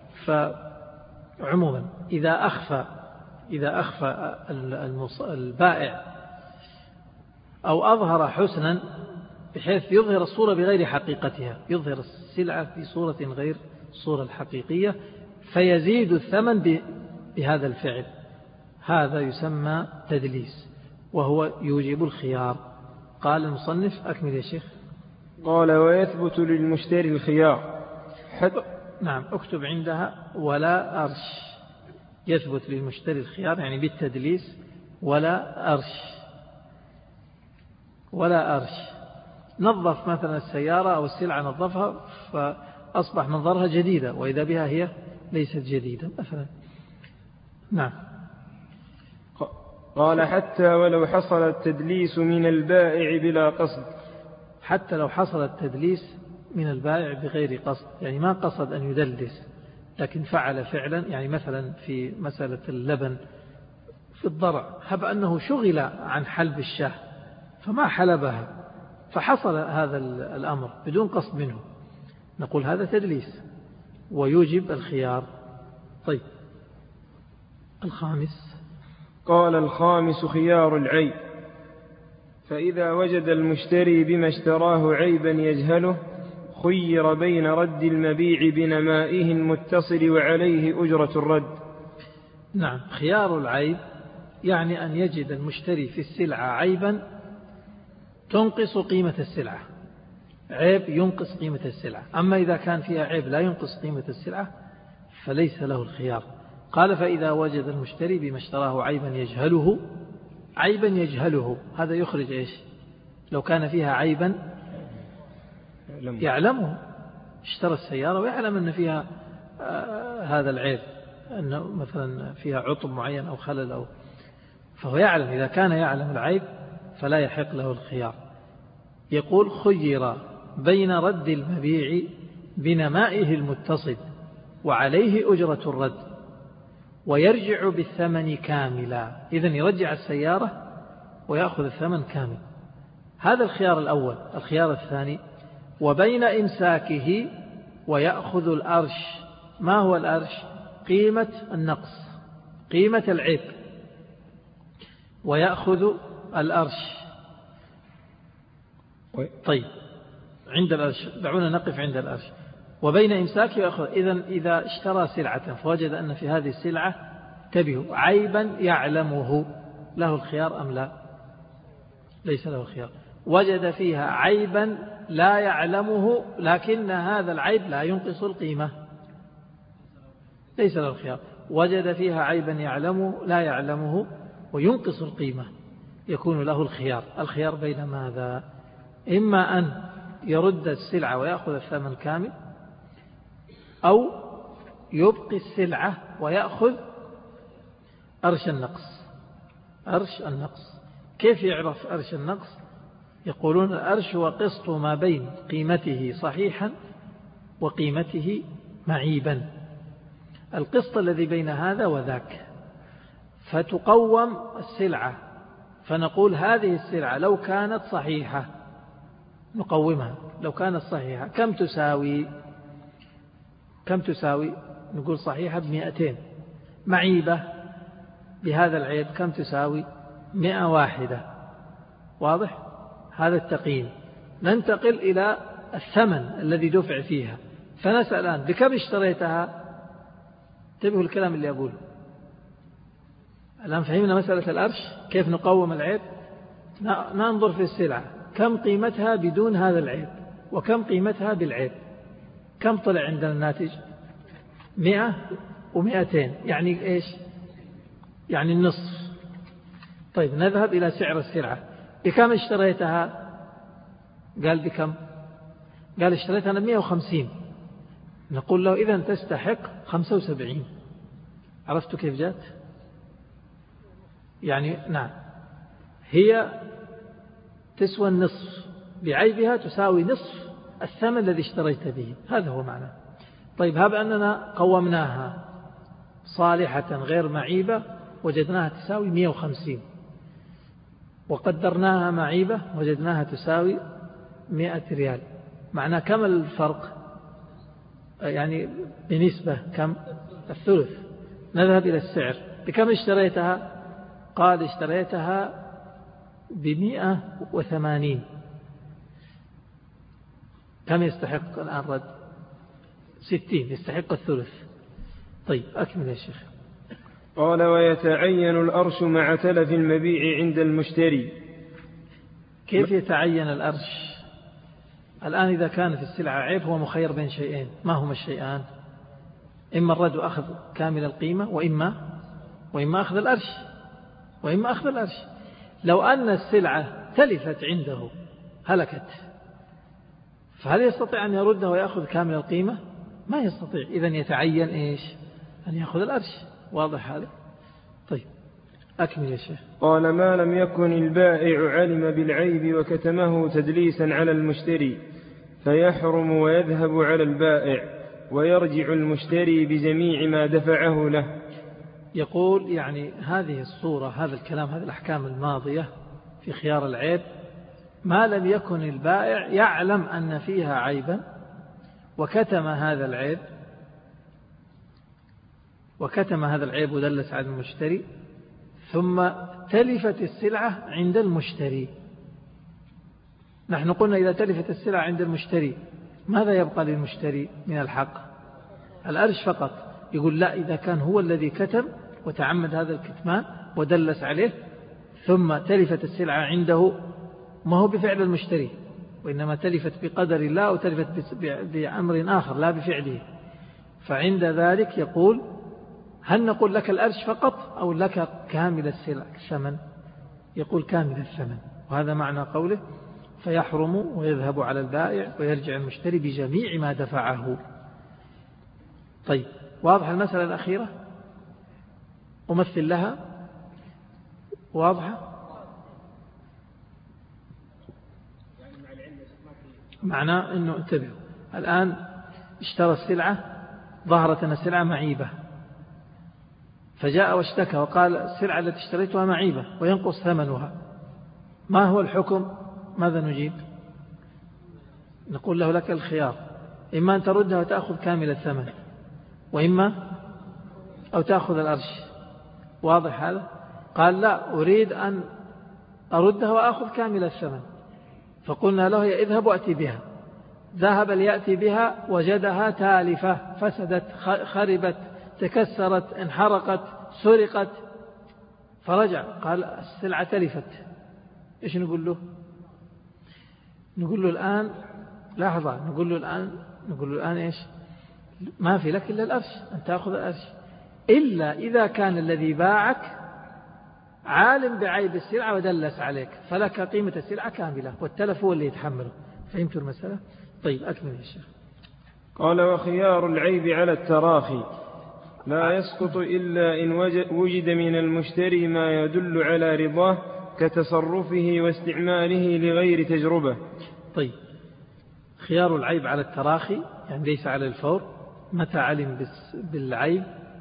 فعموما إذا أخفى البائع أو أظهر حسنا بحيث يظهر الصورة بغير حقيقتها، يظهر السلعة في صورة غير الصورة الحقيقية، فيزيد الثمن بهذا الفعل، هذا يسمى تدليس. وهو يوجب الخيار. قال المصنف أكمل يا شيخ. قال ويثبت للمشتري الخيار نعم اكتب عندها ولا أرش. يثبت للمشتري الخيار يعني بالتدليس ولا أرش. ولا أرش نظف مثلا السيارة أو السلعة نظفها فأصبح منظرها جديدة وإذا بها هي ليست جديدة مثلا. نعم. قال حتى ولو حصل التدليس من البائع بلا قصد. حتى لو حصل التدليس من البائع بغير قصد يعني ما قصد أن يدلس لكن فعل فعلا يعني مثلا في مسألة اللبن في الضرع هب أنه شغل عن حلب الشاه فما حلبها فحصل هذا الأمر بدون قصد منه نقول هذا تدليس ويوجب الخيار. طيب الخامس. قال الخامس خيار العيب. فإذا وجد المشتري بما اشتراه عيبا يجهله خير بين رد المبيع بنمائه المتصل وعليه أجرة الرد. نعم خيار العيب يعني أن يجد المشتري في السلعة عيبا تنقص قيمة السلعة. عيب ينقص قيمة السلعة. أما إذا كان فيها عيب لا ينقص قيمة السلعة فليس له الخيار. قال فإذا وجد المشتري بما اشتراه عيبا يجهله. عيبا يجهله هذا يخرج إيش؟ لو كان فيها عيبا يعلمه. اشترى السيارة ويعلم أن فيها هذا العيب أنه مثلا فيها عطب معين أو خلل فهو يعلم. إذا كان يعلم العيب فلا يحق له الخيار. يقول خير بين رد المبيع بنمائه المتصل وعليه أجرة الرد ويرجع بالثمن كاملا. إذن يرجع السيارة ويأخذ الثمن كامل. هذا الخيار الأول. الخيار الثاني وبين إمساكه ويأخذ الأرش. ما هو الأرش؟ قيمة النقص قيمة العيب ويأخذ الأرش. طيب عند الأرش دعونا نقف عند الأرش. وبين إمساكه ويأخذ. إذا اشترى سلعة فوجد أن في هذه السلعة تبه عيبا يعلمه له الخيار أم لا؟ ليس له الخيار. وجد فيها عيبا لا يعلمه لكن هذا العيب لا ينقص القيمة ليس له الخيار. وجد فيها عيبا لا يعلمه وينقص القيمة يكون له الخيار. الخيار بين ماذا؟ إما أن يرد السلعة ويأخذ الثمن كامل أو يبقي السلعة ويأخذ أرش النقص. أرش النقص كيف يعرف أرش النقص؟ يقولون الأرش وقسط ما بين قيمته صحيحا وقيمته معيبا. القسط الذي بين هذا وذاك فتقوم السلعة فنقول هذه السلعة لو كانت صحيحة نقومها. لو كانت صحيحة كم تساوي نقول صحيحة ب200 معيبة بهذا العيب كم تساوي 101. واضح؟ هذا التقييم. ننتقل إلى الثمن الذي دفع فيها فنسأل الآن بكم اشتريتها؟ انتبهوا الكلام اللي أقوله الآن. فهمنا مسألة الأرش كيف نقوم العيب. ننظر في السلعة كم قيمتها بدون هذا العيب وكم قيمتها بالعيب. كم طلع عندنا الناتج؟ 100 و200 يعني إيش؟ يعني النصف. طيب نذهب إلى سعر السلعة. بكم اشتريتها؟ قال بكم؟ قال اشتريتها 150. نقول له إذن تستحق 75. عرفتوا كيف جات؟ يعني نعم هي تسوى النصف بعيبها تساوي نصف الثمن الذي اشتريت به. هذا هو معنى. طيب هب أننا قومناها صالحة غير معيبة وجدناها تساوي 150 وقدرناها معيبة وجدناها تساوي 100 ريال. معنى كم الفرق؟ يعني بنسبة كم؟ الثلث. نذهب إلى السعر. بكم اشتريتها؟ قال اشتريتها ب180. كم يستحق الآن رد؟ 60 يستحق الثلث. طيب أكمل يا شيخ. قال ويتعين الأرش مع تلف المبيع عند المشتري. كيف يتعين الأرش؟ الآن إذا كان في السلعة عيب هو مخير بين شيئين، ما هما الشيئان؟ إما الرد أخذ كامل القيمة وإما أخذ الأرش. لو أن السلعة تلفت عنده هلكت، فهل يستطيع أن يردها ويأخذ كامل القيمة؟ ما يستطيع. إذن يتعين إيش؟ أن يأخذ الأرش. واضح هذا؟ طيب أكمل يا شيخ. قال ما لم يكن البائع علم بالعيب وكتمه تدليسا على المشتري فيحرم ويذهب على البائع ويرجع المشتري بجميع ما دفعه له. يقول يعني هذه الصورة، هذا الكلام، هذه الأحكام الماضية في خيار العيب ما لم يكن البائع يعلم أن فيها عيبا وكتم هذا العيب ودلس على المشتري، ثم تلفت السلعة عند المشتري. نحن قلنا إذا تلفت السلعة عند المشتري ماذا يبقى للمشتري من الحق؟ الأرش فقط. يقول لا، إذا كان هو الذي كتم وتعمد هذا الكتمان ودلس عليه ثم تلفت السلعة عنده، ما هو بفعل المشتري وإنما تلفت بقدر الله أو تلفت بأمر آخر لا بفعله، فعند ذلك يقول هل نقول لك الأرش فقط أو لك كامل الثمن؟ يقول كامل الثمن. وهذا معنى قوله فيحرم ويذهب على البائع ويرجع المشتري بجميع ما دفعه. طيب واضح المسألة الأخيرة؟ أمثل لها. واضحة؟ معناه أنه انتبهوا الآن اشترى السلعة، ظهرت أن السلعة معيبة، فجاء واشتكى وقال السلعة التي اشتريتها معيبة وينقص ثمنها، ما هو الحكم؟ ماذا نجيب؟ نقول له لك الخيار، إما أن تردها وتأخذ كامل الثمن، وإما أو تأخذ الأرش. واضح هذا؟ قال لا، أريد أن أردها وأخذ كامل الثمن. فقلنا له اذهب وأتي بها. ذهب ليأتي بها وجدها تالفة، فسدت، خربت، تكسرت، انحرقت، سرقت، فرجع قال السلعة تلفت. إيش نقول له؟ نقول له الآن لحظة، نقول له الآن إيش؟ ما في لك إلا الأرش، أن تأخذ الأرش، إلا إذا كان الذي باعك عالم بعيب السلعة ودلس عليك، فلك قيمة السلعة كاملة والتلف هو اللي يتحمله. فهمتوا المسألة؟ طيب أكمل يا شيخ. قال وخيار العيب على التراخي لا يسقط إلا إن وجد من المشتري ما يدل على رضاه كتصرفه واستعماله لغير تجربة. طيب خيار العيب على التراخي يعني ليس على الفور. متى علم بالعيب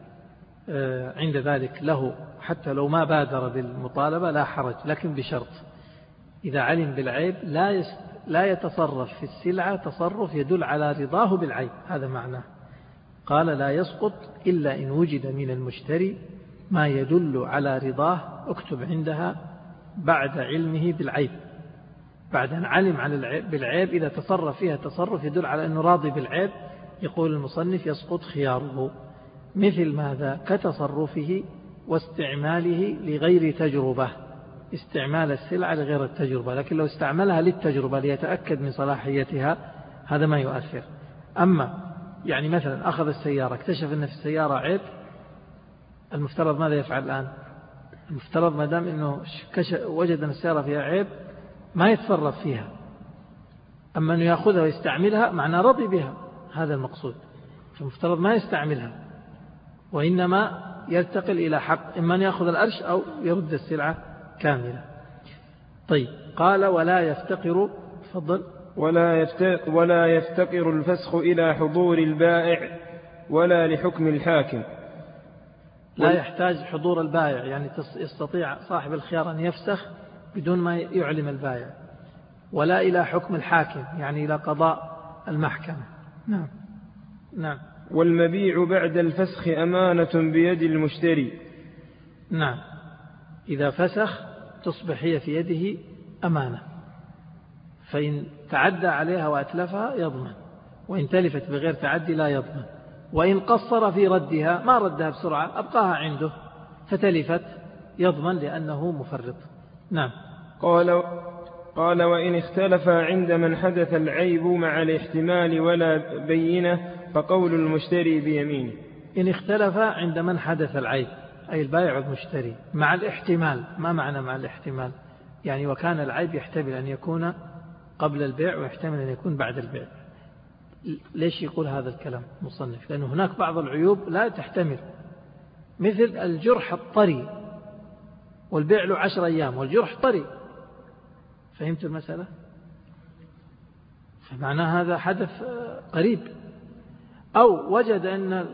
عند ذلك له حتى لو ما بادر بالمطالبة لا حرج، لكن بشرط إذا علم بالعيب لا يتصرف في السلعة تصرف يدل على رضاه بالعيب. هذا معناه. قال لا يسقط إلا إن وجد من المشتري ما يدل على رضاه. اكتب عندها بعد علمه بالعيب، بعد أن علم بالعيب إذا تصرف فيها تصرف يدل على أنه راضي بالعيب، يقول المصنف يسقط خياره. مثل ماذا؟ كتصرفه واستعماله لغير تجربة. استعمال السلعة لغير التجربة، لكن لو استعملها للتجربة ليتأكد من صلاحيتها هذا ما يؤثر. أما يعني مثلا أخذ السيارة، اكتشف أن في السيارة عيب، المفترض ماذا يفعل الآن؟ المفترض ما دام أنه وجد أن السيارة فيها عيب ما يتصرف فيها، أما أنه يأخذها ويستعملها معنى رضي بها، هذا المقصود. فالمفترض ما يستعملها وإنما يرتقل إلى حق، إما أن يأخذ الأرش أو يرد السلعة كاملة. طيب قال ولا يفتقر، تفضل. ولا يفتقر الفسخ إلى حضور البائع ولا لحكم الحاكم. لا يحتاج حضور البائع، يعني يستطيع صاحب الخيار أن يفسخ بدون ما يعلم البائع، ولا إلى حكم الحاكم يعني إلى قضاء المحكمة. نعم نعم. والمبيع بعد الفسخ أمانة بيد المشتري. نعم، إذا فسخ تصبح هي في يده أمانة، فإن تعدى عليها وأتلفها يضمن، وإن تلفت بغير تعدي لا يضمن. وإن قصر في ردها ما ردها بسرعة أبقاها عنده فتلفت يضمن لأنه مفرط. نعم. قال وإن اختلف عند من حدث العيب مع الاحتمال ولا بينة فقول المشتري بيمينه. إن اختلف عند من حدث العيب أي البائع والمشتري مع الاحتمال. ما معنى مع الاحتمال؟ يعني وكان العيب يحتمل أن يكون قبل البيع ويحتمل أن يكون بعد البيع. ليش يقول هذا الكلام مصنف؟ لأنه هناك بعض العيوب لا تحتمل، مثل الجرح الطري والبيع له 10 أيام والجرح طري. فهمت المسألة؟ فمعنى هذا حدث قريب. أو وجد أن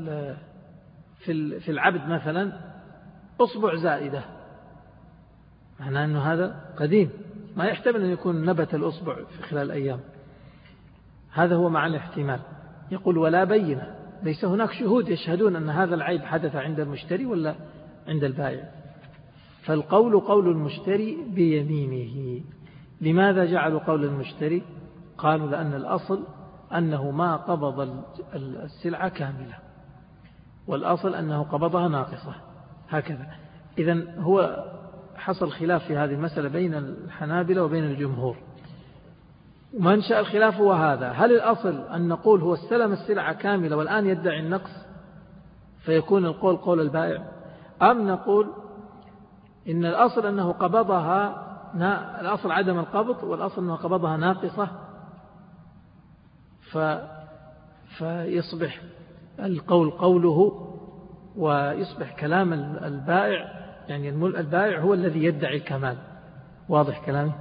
في العبد مثلا أصبع زائدة، معناه أنه هذا قديم ما يحتمل أن يكون نبت الأصبع في خلال أيام. هذا هو مع الاحتمال. يقول ولا بينة، ليس هناك شهود يشهدون أن هذا العيب حدث عند المشتري ولا عند البائع. فالقول قول المشتري بيمينه. لماذا جعلوا قول المشتري؟ قالوا لأن الأصل أنه ما قبض السلعة كاملة، والأصل أنه قبضها ناقصة، هكذا. إذن هو حصل خلاف في هذه المسألة بين الحنابلة وبين الجمهور. ومنشأ الخلاف هو هذا: هل الأصل أن نقول هو استلم السلعة كاملة والآن يدعي النقص فيكون القول قول البائع، أم نقول إن الأصل أنه قبضها، الأصل عدم القبض والأصل أنه قبضها ناقصة، فيصبح القول قوله ويصبح كلام البائع، يعني البائع هو الذي يدعي الكمال. واضح كلامي؟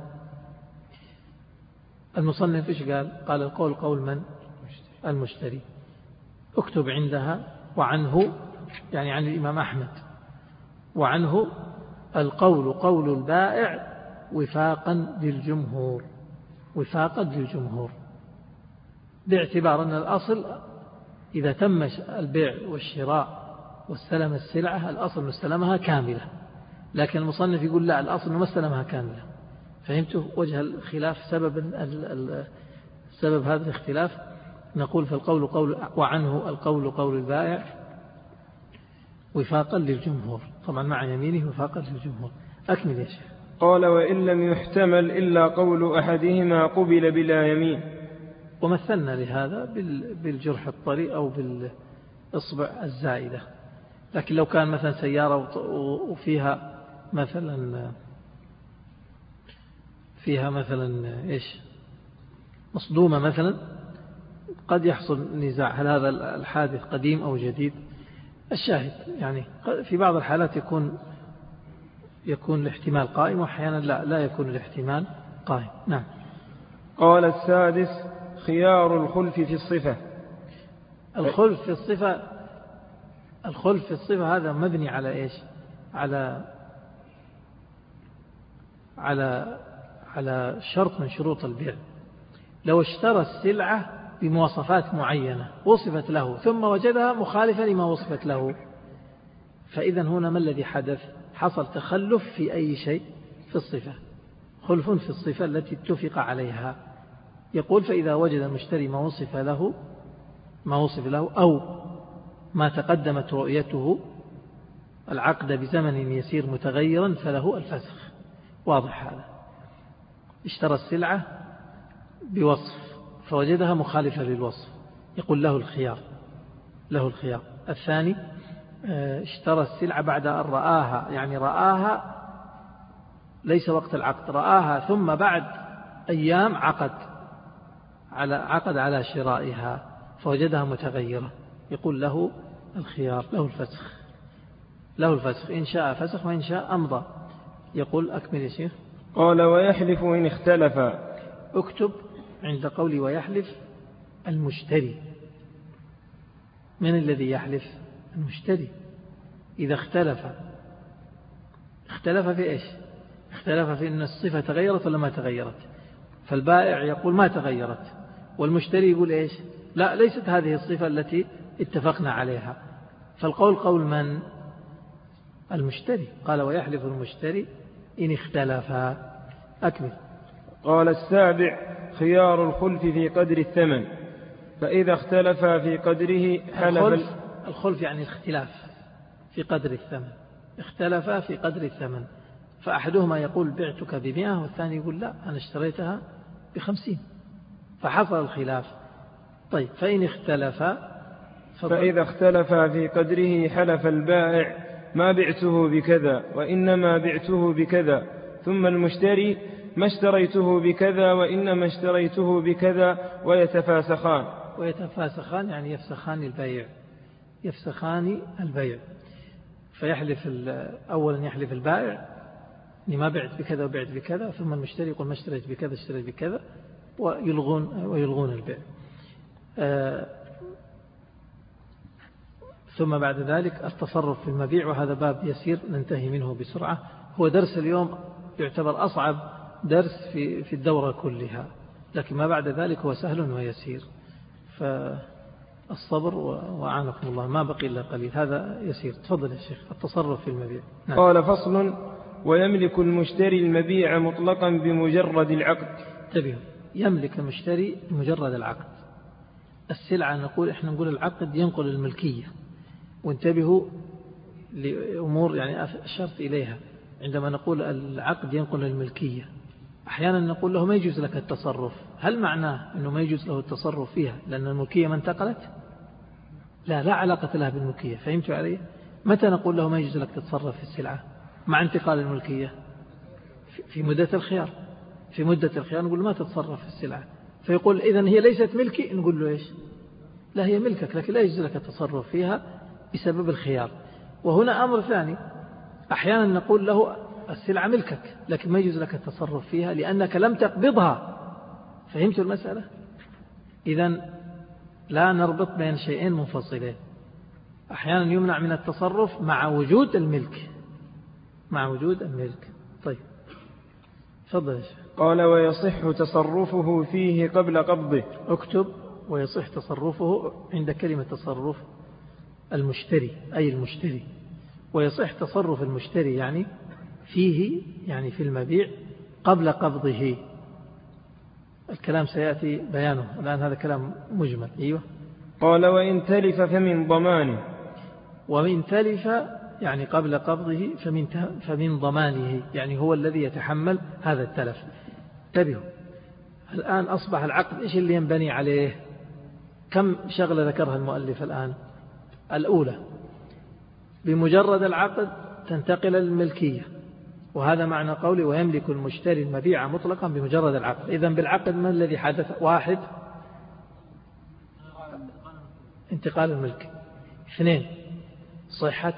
المصنف إيش قال؟ قال القول قول من؟ المشتري. اكتب عندها وعنه، يعني عن الإمام أحمد، وعنه القول قول البائع وفاقا للجمهور. وفاقا للجمهور باعتبار أن الأصل إذا تم البيع والشراء واستلم السلعة الأصل مستلمها كاملة، لكن المصنف يقول لا، الأصل ما استلمها كاملة. فهمتوا وجه الخلاف؟ سبب هذا الاختلاف. نقول في القول قول، وعنه القول قول البائع وفاقا للجمهور، طبعا مع يمينه وفاقا للجمهور. أكمل يا شيخ. قال وإن لم يحتمل إلا قول أحدهما قبل بلا يمين. ومثلنا لهذا بالجرح الطري أو بالإصبع الزائدة. لكن لو كان مثلا سيارة وفيها مثلا إيش مصدومة مثلا، قد يحصل نزاع هل هذا الحادث قديم أو جديد. الشاهد يعني في بعض الحالات يكون الاحتمال قائم، وأحيانا لا يكون الاحتمال قائم. نعم. قال السادس خيار الخلف في الصفة. الخلف في الصفة هذا مبني على إيش؟ على شرط من شروط البيع. لو اشترى السلعة بمواصفات معينة وصفت له ثم وجدها مخالفة لما وصفت له، فإذا هنا ما الذي حدث؟ حصل تخلف في أي شيء في الصفة، خلف في الصفة التي اتفق عليها. يقول فإذا وجد المشتري ما وصف له أو ما تقدمت رؤيته العقد بزمن يسير متغيرا فله الفسخ. واضح هذا؟ اشترى السلعة بوصف فوجدها مخالفة للوصف، يقول له الخيار. الثاني اشترى السلعة بعد أن رآها، يعني رآها ليس وقت العقد، رآها ثم بعد أيام عقد على شرائها فوجدها متغيرة، يقول له الخيار، له الفسخ إن شاء فسخ وإن شاء أمضى. يقول أكمل يا شيخ. قال ويحلف إن اختلفا. اكتب عند قولي ويحلف المشتري. من الذي يحلف؟ المشتري. إذا اختلف في إيش؟ اختلف في أن الصفة تغيرت ولا ما تغيرت، فالبائع يقول ما تغيرت، والمشتري يقول إيش؟ لا، ليست هذه الصفة التي اتفقنا عليها. فالقول قول من؟ المشتري. قال ويحلف المشتري إن اختلفا. أكمل. قال السابع خيار الخلف في قدر الثمن، فإذا اختلفا في قدره حلف. الخلف يعني الاختلاف في قدر الثمن. اختلفا في قدر الثمن، فأحدهما يقول بعتك ب100 والثاني يقول لا أنا اشتريتها ب50، فحصل الخلاف. طيب فإن اختلفا فإذا اختلفا في قدره حلف البائع ما بعته بكذا وإنما بعته بكذا، ثم المشتري ما اشتريته بكذا وإنما اشتريته بكذا، ويتفاسخان يعني يفسخان البيع. فيحلف أولا يحلف البائع إني ما بعت بكذا وبعت بكذا، ثم المشتري يقول ما اشتريت بكذا اشتريت بكذا، ويلغون البيع. ثم بعد ذلك التصرف في المبيع، وهذا باب يسير ننتهي منه بسرعة. هو درس اليوم يعتبر أصعب درس في الدورة كلها، لكن ما بعد ذلك هو سهل ويسير، فالصبر وأعانكم الله، ما بقي إلا قليل. هذا يسير. تفضل يا شيخ. التصرف في المبيع. نعم. قال فصل: ويملك المشتري المبيع مطلقا بمجرد العقد. انتبهوا، يملك المشتري بمجرد العقد. السلعة احنا نقول العقد ينقل الملكية، وانتبهوا لأمور يعني أشرت إليها. عندما نقول العقد ينقل الملكية، أحيانا نقول له ما يجوز لك التصرف. هل معناه أنه ما يجوز له التصرف فيها لأن الملكية ما انتقلت؟ لا علاقة لها بالملكية. فهمتوا علي؟ متى نقول له ما يجوز لك تتصرف في السلعة مع انتقال الملكية؟ في مدة الخيار. في مدة الخيار نقول ما تتصرف في السلعة، فيقول إذن هي ليست ملكي. نقول له إيش؟ لا، هي ملكك لكن لا يجوز لك التصرف فيها بسبب الخيار. وهنا أمر ثاني، أحيانا نقول له السلعة ملكك لكن ما يجوز لك التصرف فيها لأنك لم تقبضها. فهمتوا المسألة؟ إذن لا نربط بين شيئين منفصلين. أحيانا يمنع من التصرف مع وجود الملك. طيب تفضل يا شيخ. قال: ويصح تصرفه فيه قبل قبضه. اكتب: ويصح تصرفه عند كلمة تصرف المشتري، أي المشتري. ويصح تصرف المشتري يعني فيه، يعني في المبيع قبل قبضه. الكلام سيأتي بيانه الآن، هذا كلام مجمل. أيوه. قال: وإن تلف فمن ضمانه. ومن تلف يعني قبل قبضه فمن ضمانه، يعني هو الذي يتحمل هذا التلف. انتبهوا، الآن أصبح العقد إيش اللي ينبني عليه؟ كم شغلة ذكرها المؤلف الآن؟ الأولى، بمجرد العقد تنتقل الملكية، وهذا معنى قولي ويملك المشتري المبيع مطلقا بمجرد العقد. إذن بالعقد ما الذي حدث؟ 1 انتقال الملك، 2 صحة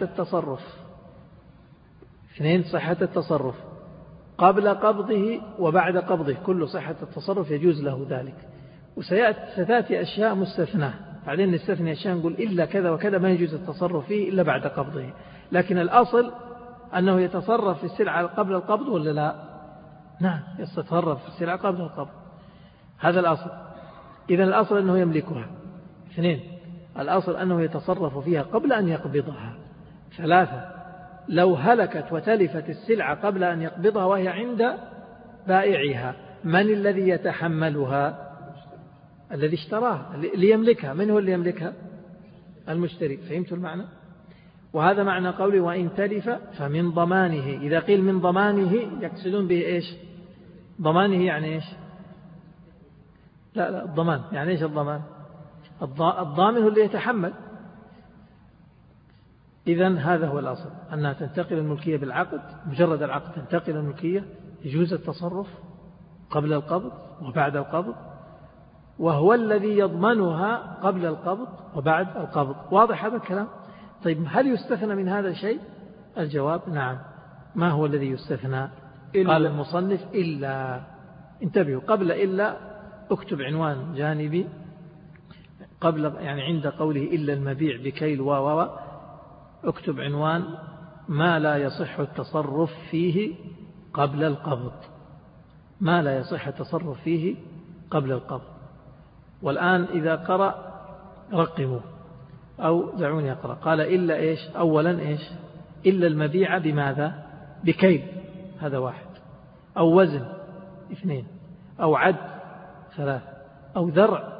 التصرف قبل قبضه وبعد قبضه، كل صحة التصرف يجوز له ذلك. وستأتي أشياء مستثناة، بعدين نستثني أشياء نقول إلا كذا وكذا ما يجوز التصرف فيه إلا بعد قبضه. لكن الأصل أنه يتصرف في السلعة قبل القبض ولا لا؟ نعم، يتصرف في السلعة قبل القبض، هذا الأصل. إذن الأصل أنه يملكها. 2 الأصل أنه يتصرف فيها قبل أن يقبضها. 3 لو هلكت وتلفت السلعة قبل أن يقبضها وهي عند بائعها، من الذي يتحملها؟ الذي اشتراها ليملكها. من هو اللي يملكها؟ المشتري. فهمتوا المعنى؟ وهذا معنى قولي وإن تلف فمن ضمانه. إذا قيل من ضمانه يقصدون به إيش؟ ضمانه يعني إيش؟ لا الضمان يعني إيش؟ الضمان الضامن هو اللي يتحمل. إذن هذا هو الأصل، أنها تنتقل الملكية بالعقد. مجرد العقد تنتقل الملكية، يجوز التصرف قبل القبض وبعد القبض، وهو الذي يضمنها قبل القبض وبعد القبض. واضح هذا الكلام؟ طيب هل يستثنى من هذا شيء؟ الجواب نعم. ما هو الذي يستثنى؟ قال المصنف إلا. انتبهوا، قبل إلا اكتب عنوان جانبي قبل، يعني عند قوله إلا المبيع بكيل اكتب عنوان ما لا يصح التصرف فيه قبل القبض. ما لا يصح التصرف فيه قبل القبض. والآن إذا قرأ رقموا أو دعوني أقرأ. قال إلا إيش؟ أولا إيش؟ إلا المبيع بماذا؟ بكيل، هذا 1، أو وزن 2، أو عد 3، أو ذرع،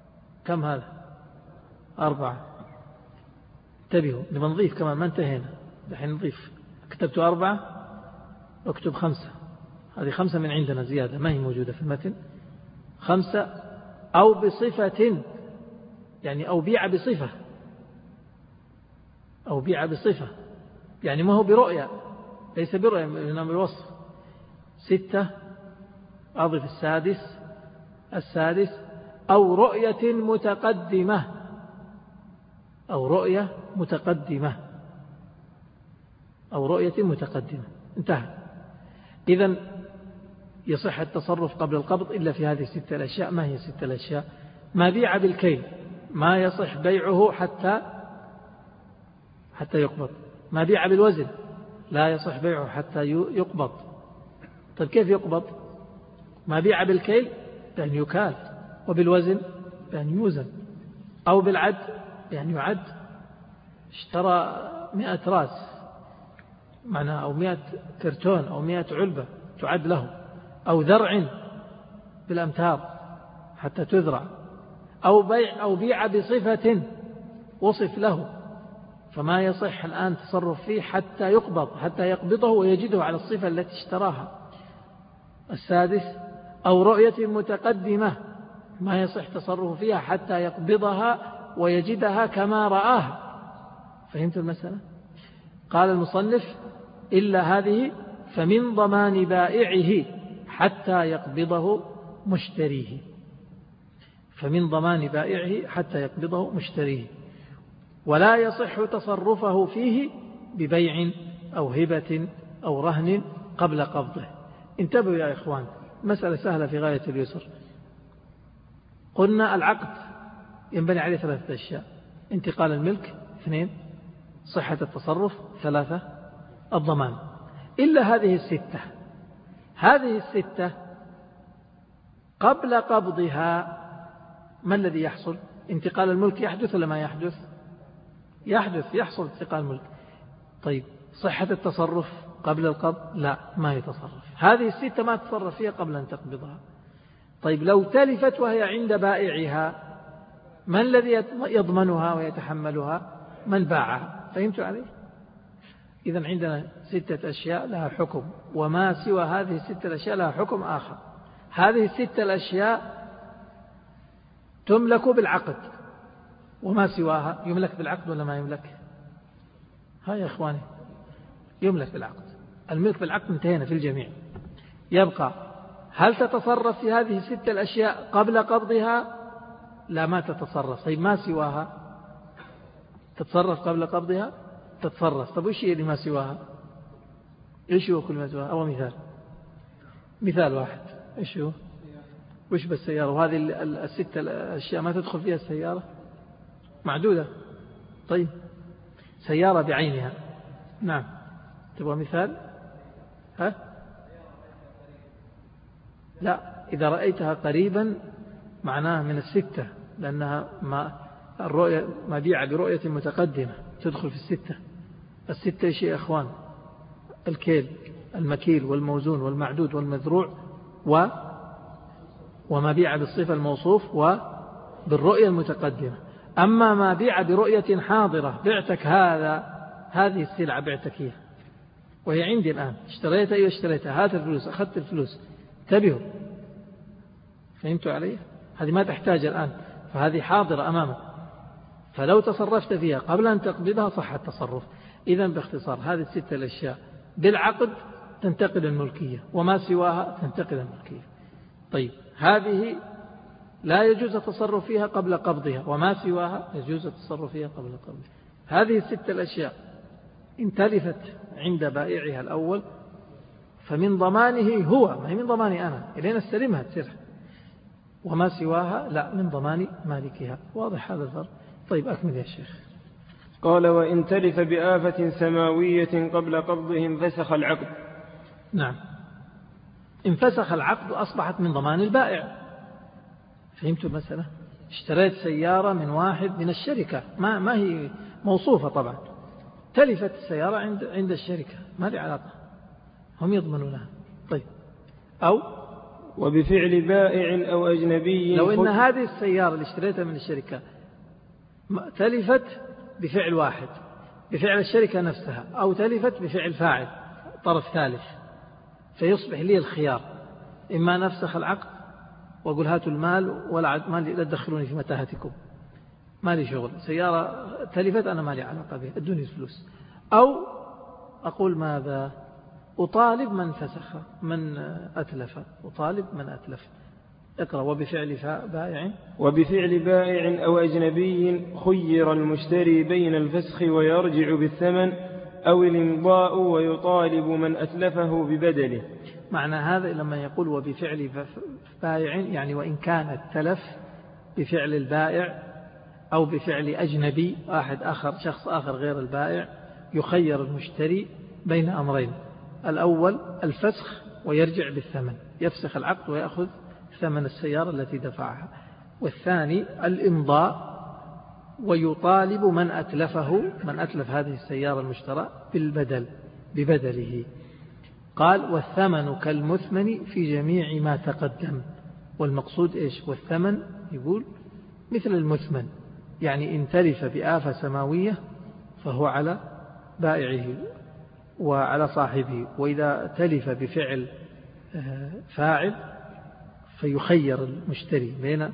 كم هذا؟ 4. انتبهوا نبغى نضيف كمان، ما انتهينا. دحين نضيف. كتبت 4 اكتب 5. هذه 5 من عندنا زيادة ما هي موجودة في المتن. 5 أو بصفة، يعني أو بيع بصفة، أو بيع بصفة، يعني ما هو برؤية، ليس برؤية إنما بالوصف. 6 أضف السادس أو رؤية متقدمة، أو رؤية متقدمة، أو رؤية متقدمة. انتهى. إذن يصح التصرف قبل القبض إلا في هذه 6 الأشياء. ما هي 6 الأشياء؟ ما بيع بالكيل ما يصح بيعه حتى يقبض. ما بيع بالوزن لا يصح بيعه حتى يقبض. طيب كيف يقبض؟ ما بيع بالكيل بأن يكال، وبالوزن بأن يوزن، أو بالعد بأن يعد. اشترى 100 راس معناها، أو 100 كرتون، أو 100 علبة تعد له، أو ذرع بالأمتار حتى تذرع، أو بيع بصفة وصف له، فما يصح الآن تصرف فيه حتى يقبض، حتى يقبضه ويجده على الصفة التي اشتراها. 6 أو رؤية متقدمة ما يصح تصرف فيها حتى يقبضها ويجدها كما رآها. فهمت المسألة؟ قال المصنف إلا هذه فمن ضمان بائعه حتى يقبضه مشتريه. فمن ضمان بائعه حتى يقبضه مشتريه. ولا يصح تصرفه فيه ببيع أو هبة أو رهن قبل قبضه. انتبهوا يا إخوان، مسألة سهلة في غاية اليسر. قلنا العقد ينبني عليه 3 أشياء: انتقال الملك، 2 صحة التصرف، 3 الضمان. إلا هذه 6. هذه 6 قبل قبضها ما الذي يحصل؟ انتقال الملك يحدث ولا ما يحدث؟ يحصل انتقال الملك. طيب صحة التصرف قبل القبض؟ لا، ما يتصرف. هذه 6 ما تصرف فيها قبل أن تقبضها. طيب لو تلفت وهي عند بائعها، من الذي يضمنها ويتحملها؟ من باعها. فهمت عليه؟ إذن عندنا 6 أشياء لها حكم، وما سوى هذه 6 الأشياء لها حكم آخر. هذه 6 الأشياء تملك بالعقد، وما سواها يملك بالعقد ولا ما يملك؟ ها يا إخواني، يملك بالعقد. الملك بالعقد انتهينا في الجميع. يبقى هل تتصرف في هذه 6 الأشياء قبل قبضها؟ لا، ما تتصرف. طيب ما سواها تتصرف قبل قبضها؟ تتصرف. طيب وش هي اللي ما سواها؟ إيش هو كل ما سواها؟ أو مثال واحد. إيش هو؟ وش بالسيارة؟ وهذه 6 الأشياء ما تدخل فيها السيارة؟ معدودة. طيب سيارة بعينها. نعم، تبغى مثال؟ ها؟ لا، إذا رأيتها قريبا معناها من 6، لأنها الرؤية ما بيع برؤية متقدمة تدخل في 6. 6 إيش يا إخوان؟ الكيل، المكيل، والموزون، والمعدود، والمذروع، وما بيع بالصفة الموصوف وبالرؤية المتقدمة. أما ما بيع برؤية حاضرة، بعتك هذه السلعة، بعتك هي وهي عندي الآن، اشتريتها اشتريتها، هات الفلوس، أخذت الفلوس، انتبهوا. فهمتوا علي؟ هذه ما تحتاج الآن، فهذه حاضرة أمامك، فلو تصرفت فيها قبل أن تقبضها صح التصرف. إذن باختصار هذه 6 الأشياء بالعقد تنتقل الملكية، وما سواها تنتقل الملكية. طيب هذه لا يجوز التصرف فيها قبل قبضها، وما سواها يجوز التصرف فيها قبل قبضها. هذه 6 الأشياء إن تلفت عند بائعها الأول فمن ضمانه هو، ما هي من ضماني أنا إلينا استلمها تصير، وما سواها لا، من ضمان مالكها. واضح هذا الفرق؟ طيب أكمل يا شيخ. قال: وإن تلف بآفة سماوية قبل قبضه انفسخ العقد. نعم، انفسخ العقد أصبحت من ضمان البائع. فهمتوا المسألة؟ اشتريت سيارة من واحد من الشركة، ما هي موصوفة طبعا، تلفت السيارة عند الشركة، ما لي علاقة، هم يضمنونها. طيب أو وبفعل بائع أو أجنبي، لو إن هذه السيارة اللي اشتريتها من الشركة تلفت بفعل واحد، بفعل الشركة نفسها، أو تلفت بفعل فاعل طرف ثالث، فيصبح لي الخيار، إما نفسخ العقد وأقول هاتوا المال ولا لا تدخلوني في متاهتكم، ما لي شغل، سيارة تلفت أنا ما لي علاقة بها، ادوني الفلوس، أو أقول ماذا؟ أطالب من فسخ من أتلف، أطالب من أتلف. اقرأ. وبفعل بائع أو أجنبي خير المشتري بين الفسخ ويرجع بالثمن أو الإمضاء ويطالب من أتلفه ببدله. معنى هذا لما يقول وبفعل بائع يعني وإن كان التلف بفعل البائع أو بفعل أجنبي أحد آخر، شخص آخر غير البائع، يخير المشتري بين أمرين: الأول الفسخ ويرجع بالثمن، يفسخ العقد ويأخذ ثمن السيارة التي دفعها، والثاني الإمضاء ويطالب من أتلفه، من أتلف هذه السيارة المشترى ببدله. قال والثمن كالمثمن في جميع ما تقدم. والمقصود إيش؟ والثمن يقول مثل المثمن، يعني إن تلف بآفة سماوية فهو على بائعه وعلى صاحبه، وإذا تلف بفعل فاعل فيخير المشتري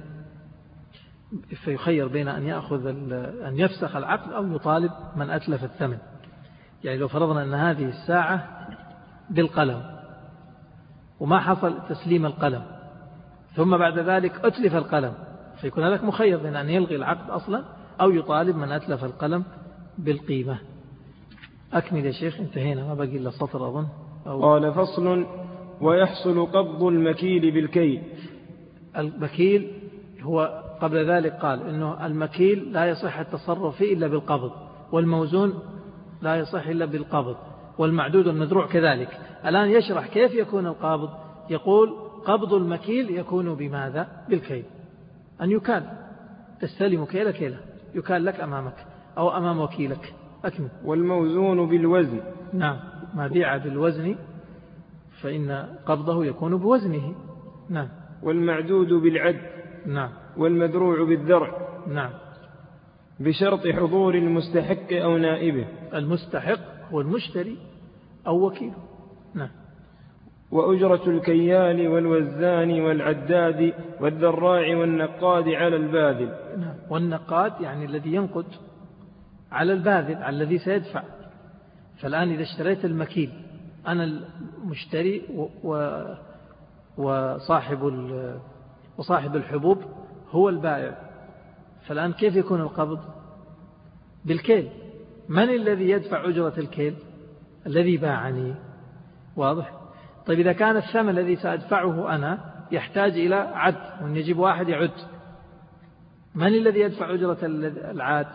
بين أن يفسخ العقد أو يطالب من أتلف الثمن. يعني لو فرضنا أن هذه الساعة بالقلم وما حصل تسليم القلم، ثم بعد ذلك أتلف القلم، فيكون لك مخير بين أن يلغي العقد أصلا أو يطالب من أتلف القلم بالقيمة. أكمل يا شيخ، انتهينا، ما بقي إلا سطر أظن. قال فصل: ويحصل قبض المكيل بالكيل. المكيل هو قبل ذلك قال إنه المكيل لا يصح التصرف فيه إلا بالقبض، والموزون لا يصح إلا بالقبض، والمعدود المذروع كذلك. الآن يشرح كيف يكون القابض. يقول قبض المكيل يكون بماذا؟ بالكيل، أن يكال، تستلم كيلة يكال لك أمامك أو أمام وكيلك. أكمل. والموزون بالوزن. نعم، ما بيع بالوزن فإن قبضه يكون بوزنه. نعم. والمعدود بالعد. نعم. والمذروع بالذرع. نعم. بشرط حضور المستحق أو نائبه. المستحق هو المشتري أو وكيله. نعم. وأجرة الكيال والوزان والعداد والذراع والنقاد على الباذل. نعم. والنقاد يعني الذي ينقد على الباذل، على الذي سيدفع. فالآن إذا اشتريت المكيل، أنا المشتري وصاحب الحبوب هو البائع، فالآن كيف يكون القبض؟ بالكيل. من الذي يدفع أجرة الكيل؟ الذي باعني. واضح؟ طيب إذا كان الثمن الذي سأدفعه أنا يحتاج إلى عد، وأن يجيب واحد يعد، من الذي يدفع أجرة العاد؟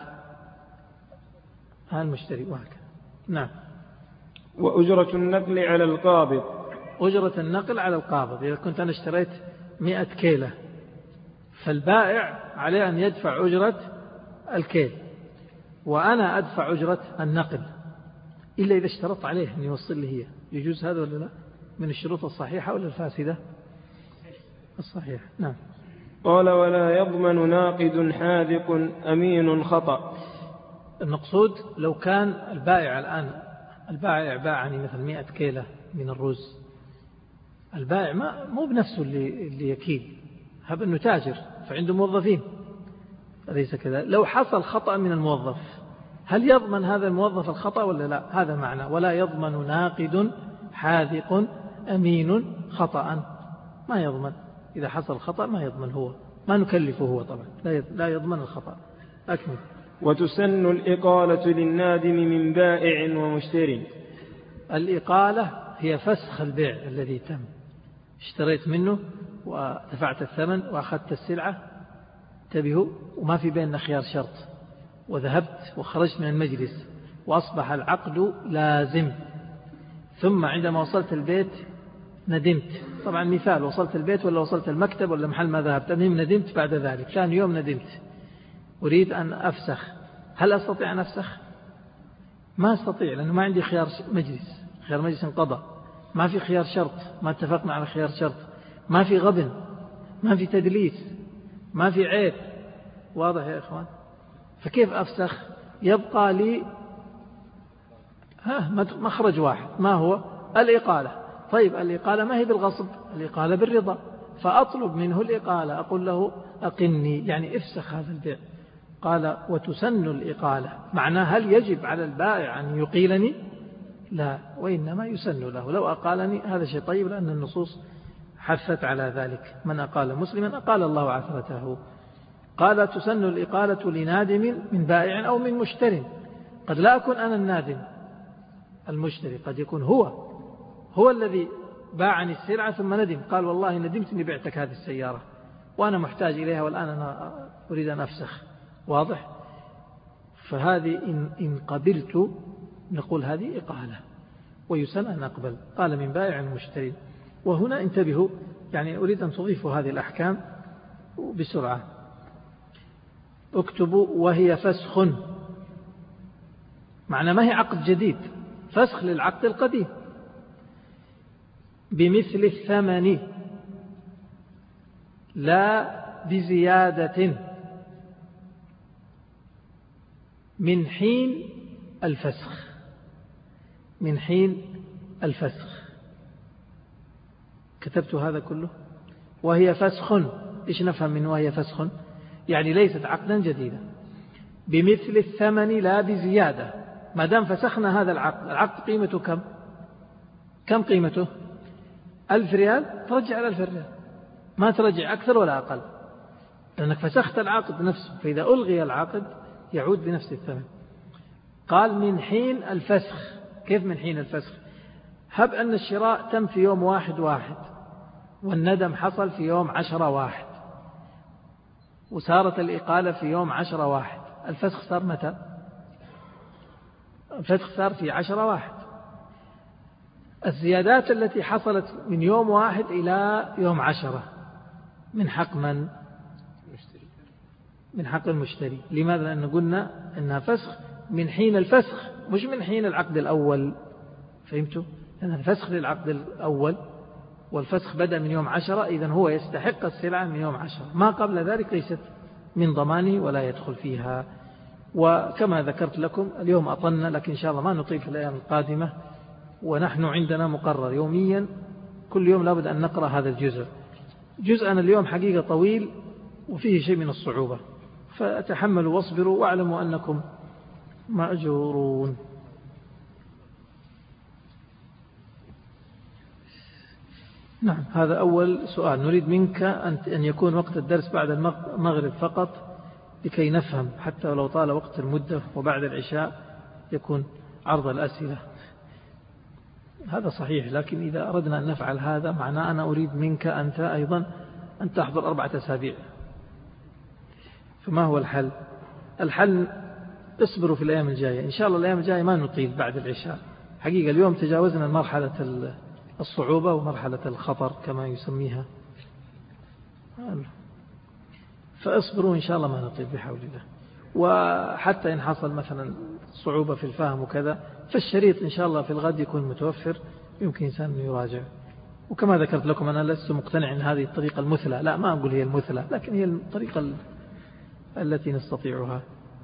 المشتري. وهكذا. نعم. وأجرة النقل على القابض. أجرة النقل على القابض، إذا كنت أنا اشتريت 100 كيلة، فالبائع عليه أن يدفع أجرة الكيل وأنا أدفع أجرة النقل، إلا إذا اشترط عليه أن يوصل لي هي. يجوز هذا ولا لا؟ من الشروط الصحيحة ولا الفاسدة؟ الصحيحة. نعم. قال ولا يضمن ناقد حاذق أمين خطأ. المقصود لو كان البائع الآن باعني مثل 100 كيلة من الرز، البائع مو بنفسه اللي يكيل، هب أنه تاجر فعنده موظفين، أليس كذا؟ لو حصل خطأ من الموظف، هل يضمن هذا الموظف الخطأ ولا لا؟ هذا معنى ولا يضمن ناقد حاذق أمين خطأ. ما يضمن إذا حصل خطأ، ما يضمن هو، ما نكلفه هو طبعا، لا يضمن الخطأ. أكمل. وتسن الإقالة للنادم من بائع ومشتري. الإقالة هي فسخ البيع الذي تم، اشتريت منه ودفعت الثمن وأخذت السلعة، انتبهوا، وما في بيننا خيار شرط، وذهبت وخرجت من المجلس وأصبح العقد لازم، ثم عندما وصلت البيت ندمت. طبعا مثال، وصلت البيت ولا وصلت المكتب ولا محل ما ذهبت، المهم ندمت بعد ذلك، ثاني يوم ندمت، أريد أن أفسخ. هل أستطيع أن أفسخ؟ ما أستطيع، لأنه ما عندي خيار مجلس، خيار مجلس انقضى، ما في خيار شرط، ما اتفقنا على خيار شرط، ما في غبن، ما في تدليس، ما في عيب. واضح يا إخوان؟ فكيف أفسخ؟ يبقى لي مخرج واحد، ما هو؟ الإقالة. طيب الإقالة ما هي بالغصب، الإقالة بالرضا، فأطلب منه الإقالة، أقول له أقني يعني افسخ هذا البيع. قال وتسن الإقالة، معناه هل يجب على البائع أن يقيلني؟ لا، وإنما يسن له لو أقالني. هذا شيء طيب، لأن النصوص حثت على ذلك، من أقال مسلما أقال الله عثرته. قال تسن الإقالة لنادم من بائع أو من مشتر. قد لا أكون أنا النادم المشتري، قد يكون هو الذي باعني السلعة ثم ندم، قال والله ندمت أني بعتك هذه السيارة وأنا محتاج إليها والآن أنا أريد أن أفسخ. واضح؟ فهذه إن قبلت نقول هذه إقالة ويسن أن أقبل. قال من بائع المشتري. وهنا انتبهوا، يعني أريد أن تضيفوا هذه الأحكام بسرعة. اكتبوا وهي فسخ، معنى ما هي عقد جديد، فسخ للعقد القديم. بمثل الثمن لا بزيادة من حين الفسخ. من حين الفسخ كتبت هذا كله. وهي فسخ، إيش نفهم من وهي فسخ؟ يعني ليست عقدا جديدا. بمثل الثمن لا بزيادة، ما دام فسخنا هذا العقد قيمته كم قيمته؟ 1000 ريال، ترجع 1000 ريال، ما ترجع أكثر ولا أقل، لأنك فسخت العقد نفسه. فإذا ألغي العقد يعود بنفس الثمن. قال من حين الفسخ. كيف من حين الفسخ؟ هب أن الشراء تم في يوم 1/1 والندم حصل في يوم 10/1 وصارت الإقالة في يوم 10/1. الفسخ صار متى؟ الفسخ صار في 10/1. الزيادات التي حصلت من يوم 1 إلى يوم 10 من حق من؟ من حق المشتري. لماذا؟ لأن قلنا أنها فسخ من حين الفسخ مش من حين العقد الأول. فهمتوا؟ لأن الفسخ للعقد الأول والفسخ بدأ من يوم 10، إذن هو يستحق السلعة من يوم 10. ما قبل ذلك ليست من ضمانه ولا يدخل فيها. وكما ذكرت لكم اليوم أطلنا، لكن إن شاء الله ما نطيل في الأيام القادمة. ونحن عندنا مقرر يوميا، كل يوم لابد أن نقرأ هذا الجزء. جزءنا اليوم حقيقة طويل وفيه شيء من الصعوبة، فأتحملوا واصبروا واعلموا أنكم مأجورون. نعم، هذا أول سؤال. نريد منك أن يكون وقت الدرس بعد المغرب فقط لكي نفهم، حتى لو طال وقت المدة، وبعد العشاء يكون عرض الأسئلة. هذا صحيح، لكن إذا أردنا أن نفعل هذا معناه أنا أريد منك أنت أيضا أن تحضر 4 أسابيع. فما هو الحل؟ الحل اصبروا في الأيام الجاية إن شاء الله. الأيام الجاية ما نطيل بعد العشاء حقيقة. اليوم تجاوزنا مرحلة الصعوبة ومرحلة الخطر كما يسميها، فاصبروا إن شاء الله ما نطيل بحول الله. وحتى إن حصل مثلا صعوبة في الفهم وكذا، فالشريط إن شاء الله في الغد يكون متوفر، يمكن إنسان يراجع. وكما ذكرت لكم أنا لست مقتنع أن هذه الطريقة المثلى، لا ما أقول هي المثلى، لكن هي الطريقة التي نستطيعها.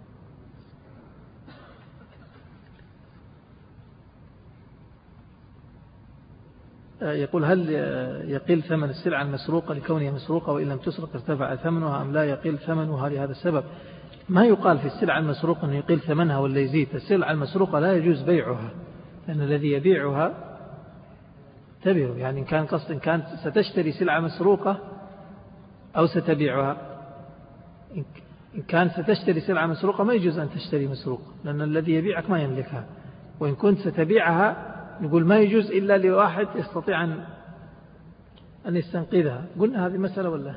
يقول هل يقل ثمن السلعة المسروقة لكونها مسروقة وإن لم تسرق ارتفع ثمنها أم لا يقل ثمنها لهذا السبب؟ ما يقال في السلعة المسروقة أنه يقل ثمنها ولا يزيد. السلعة المسروقة لا يجوز بيعها، لأن الذي يبيعها تبيعه. يعني إن كان قصد إن كانت ستشتري سلعة مسروقة أو ستبيعها. إن كانت ستشتري سلعة مسروقة ما يجوز أن تشتري مسروقة، لأن الذي يبيعك ما يملكها. وإن كنت ستبيعها نقول ما يجوز إلا لواحد يستطيع أن يستنقذها. قلنا هذه مسألة ولا؟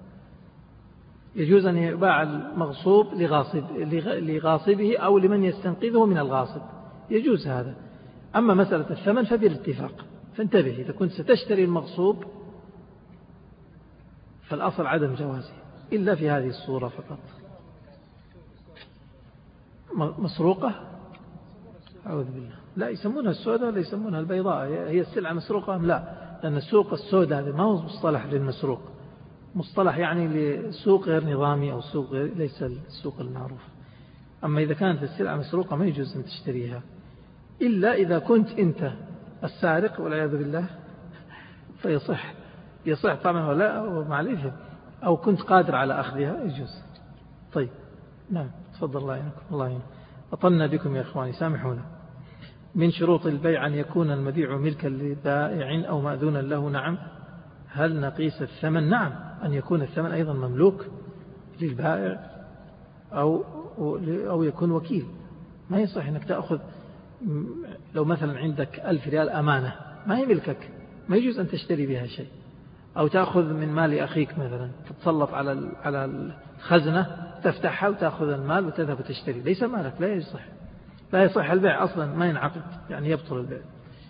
يجوز أن يباع المغصوب لغاصبه أو لمن يستنقذه من الغاصب، يجوز هذا. أما مسألة الثمن فبالاتفاق. فانتبه، إذا كنت ستشتري المغصوب فالأصل عدم جوازه إلا في هذه الصورة فقط. مسروقة؟ أعوذ بالله، لا يسمونها السوداء ولا يسمونها البيضاء. هي السلعة مسروقة أم لا؟ لأن السوق السوداء هذا ما هو مصطلح للمسروق، مصطلح يعني لسوق غير نظامي أو سوق ليس السوق المعروف. أما إذا كانت السلعة مسروقة ما يجوز أن تشتريها. إلا إذا كنت أنت السارق والعياذ بالله يصح طبعا ولا مع الإثم، أو كنت قادر على أخذها يجوز. طيب نعم تفضل الله يعينكم. الله يعينكم. أطلنا بكم يا إخواني سامحونا. من شروط البيع أن يكون المبيع ملكا لبائع أو مأذونا له. نعم. هل نقيس الثمن؟ نعم، أن يكون الثمن أيضا مملوك للبائع أو يكون وكيل. ما يصح أنك تأخذ، لو مثلا عندك 1000 ريال أمانة ما هي ملكك، ما يجوز أن تشتري بها شيء. أو تأخذ من مال أخيك مثلا، تتسلط على الخزنة تفتحها وتأخذ المال وتذهب وتشتري، ليس مالك، لا يصح البيع أصلا، ما ينعقد، يعني يبطل البيع.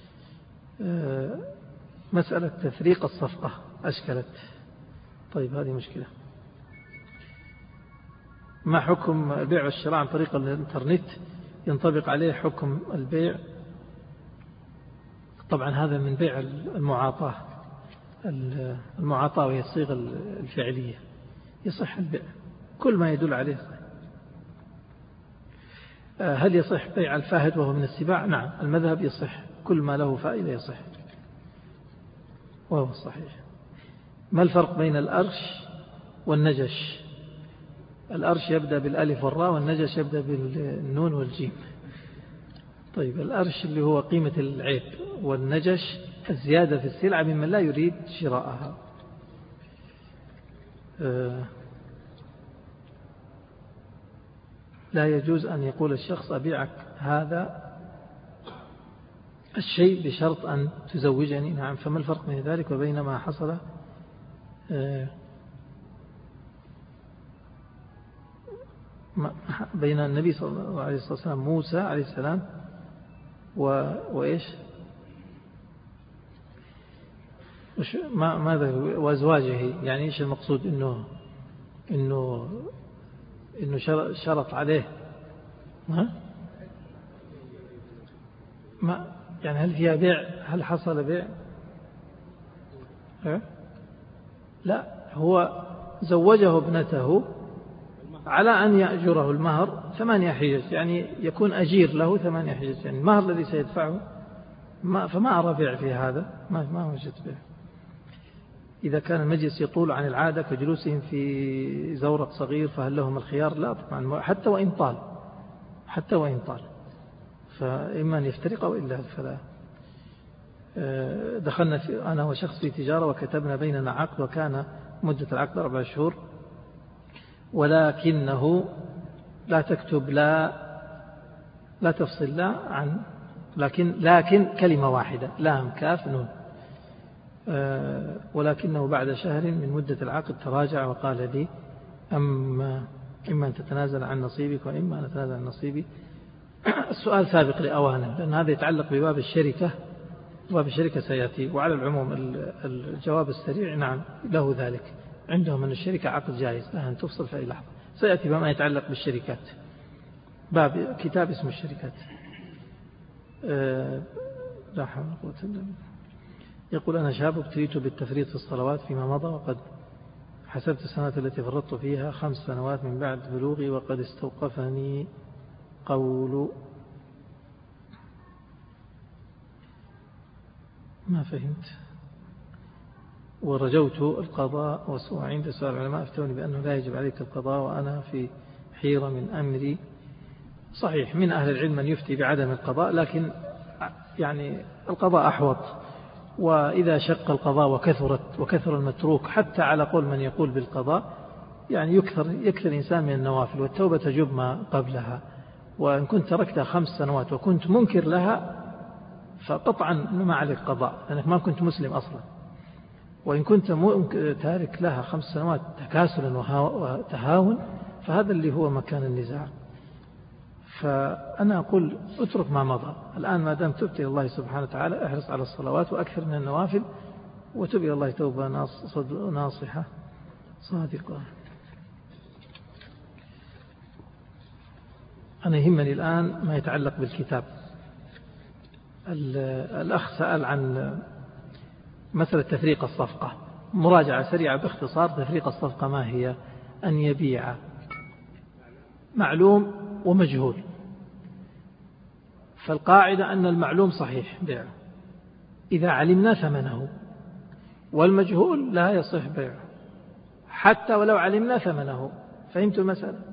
مسألة تفريق الصفقة أشكلت. طيب هذه مشكلة. ما حكم البيع والشراء عن طريق الإنترنت؟ ينطبق عليه حكم البيع؟ طبعا هذا من بيع المعاطاة وهي الصيغة الفعلية، يصح البيع كل ما يدل عليه صحيح. هل يصح بيع الفاهد وهو من السباع؟ نعم، المذهب يصح، كل ما له فائدة يصح وهو صحيح. ما الفرق بين الأرش والنجش؟ الأرش يبدأ بالألف والراء، والنجش يبدأ بالنون والجيم. طيب الأرش اللي هو قيمة العيب، والنجش الزيادة في السلعة ممن لا يريد شراءها. لا يجوز أن يقول الشخص أبيعك هذا الشيء بشرط أن تزوجني. نعم، فما الفرق بين ذلك وبين ما حصل بين النبي صلى الله عليه وسلم موسى عليه السلام وإيش ماذا وأزواجه؟ يعني إيش المقصود؟ إنه شرط عليه ما يعني هل فيها بيع؟ هل حصل بيع؟ لا، هو زوجه ابنته على أن يأجره المهر 8 حجج، يعني يكون أجير له 8 حجج، يعني المهر الذي سيدفعه فما أرى بيع في هذا، ما وجدت بيع. إذا كان المجلس يطول عن العادة كجلوسهم في زورق صغير فهل لهم الخيار؟ لا طبعا، حتى وإن طال فإما أن يفترق وإلا فلا. دخلنا أنا وشخص في تجارة وكتبنا بيننا عقد، وكان مدة العقد 4 شهور، ولكنه لا تكتب لا تفصل لا عن لكن كلمة واحدة لام كاف نون. ولكنه بعد شهر من مدة العقد تراجع وقال لي إما أن تتنازل عن نصيبك وإما أن أتنازل عن نصيبي. السؤال سابق لأوانه، لأن هذا يتعلق بباب الشركة، باب الشركة سيأتي. وعلى العموم الجواب السريع نعم له ذلك، عندهم أن الشركة عقد جائز لها أن تفصل في أي لحظة. سيأتي بما يتعلق بالشركات، باب كتاب اسم الشركات. لا حول ولا قوة إلا بالله. يقول أنا شاب ابتليت بالتفريط في الصلوات فيما مضى، وقد حسبت السنوات التي فرطت فيها 5 سنوات من بعد بلوغي، وقد استوقفني قول ما فهمت ورجوت القضاء، وعند سؤال العلماء افتوني بأنه لا يجب عليك القضاء وأنا في حيرة من أمري. صحيح، من أهل العلم من يفتي بعدم القضاء، لكن يعني القضاء أحوط. وإذا شق القضاء وكثر المتروك، حتى على قول من يقول بالقضاء، يعني يكثر الإنسان من النوافل، والتوبة تجب ما قبلها. وإن كنت تركتها 5 سنوات وكنت منكر لها فقطعا ما عليك قضاء، لأنك ما كنت مسلم أصلا. وإن كنت تارك لها 5 سنوات تكاسلا وتهاون فهذا اللي هو مكان النزاع. فأنا أقول اترك ما مضى الآن، ما دام تبت إلى الله سبحانه وتعالى احرص على الصلوات وأكثر من النوافل، وتب إلى الله توبة ناصحة صادقة. أنا يهمني الآن ما يتعلق بالكتاب. الأخ سأل عن مسألة تفريق الصفقة. مراجعة سريعة باختصار: تفريق الصفقة ما هي؟ أن يبيع معلوم ومجهول، فالقاعدة أن المعلوم صحيح بيعه إذا علمنا ثمنه، والمجهول لا يصح بيعه حتى ولو علمنا ثمنه. فهمت المسألة؟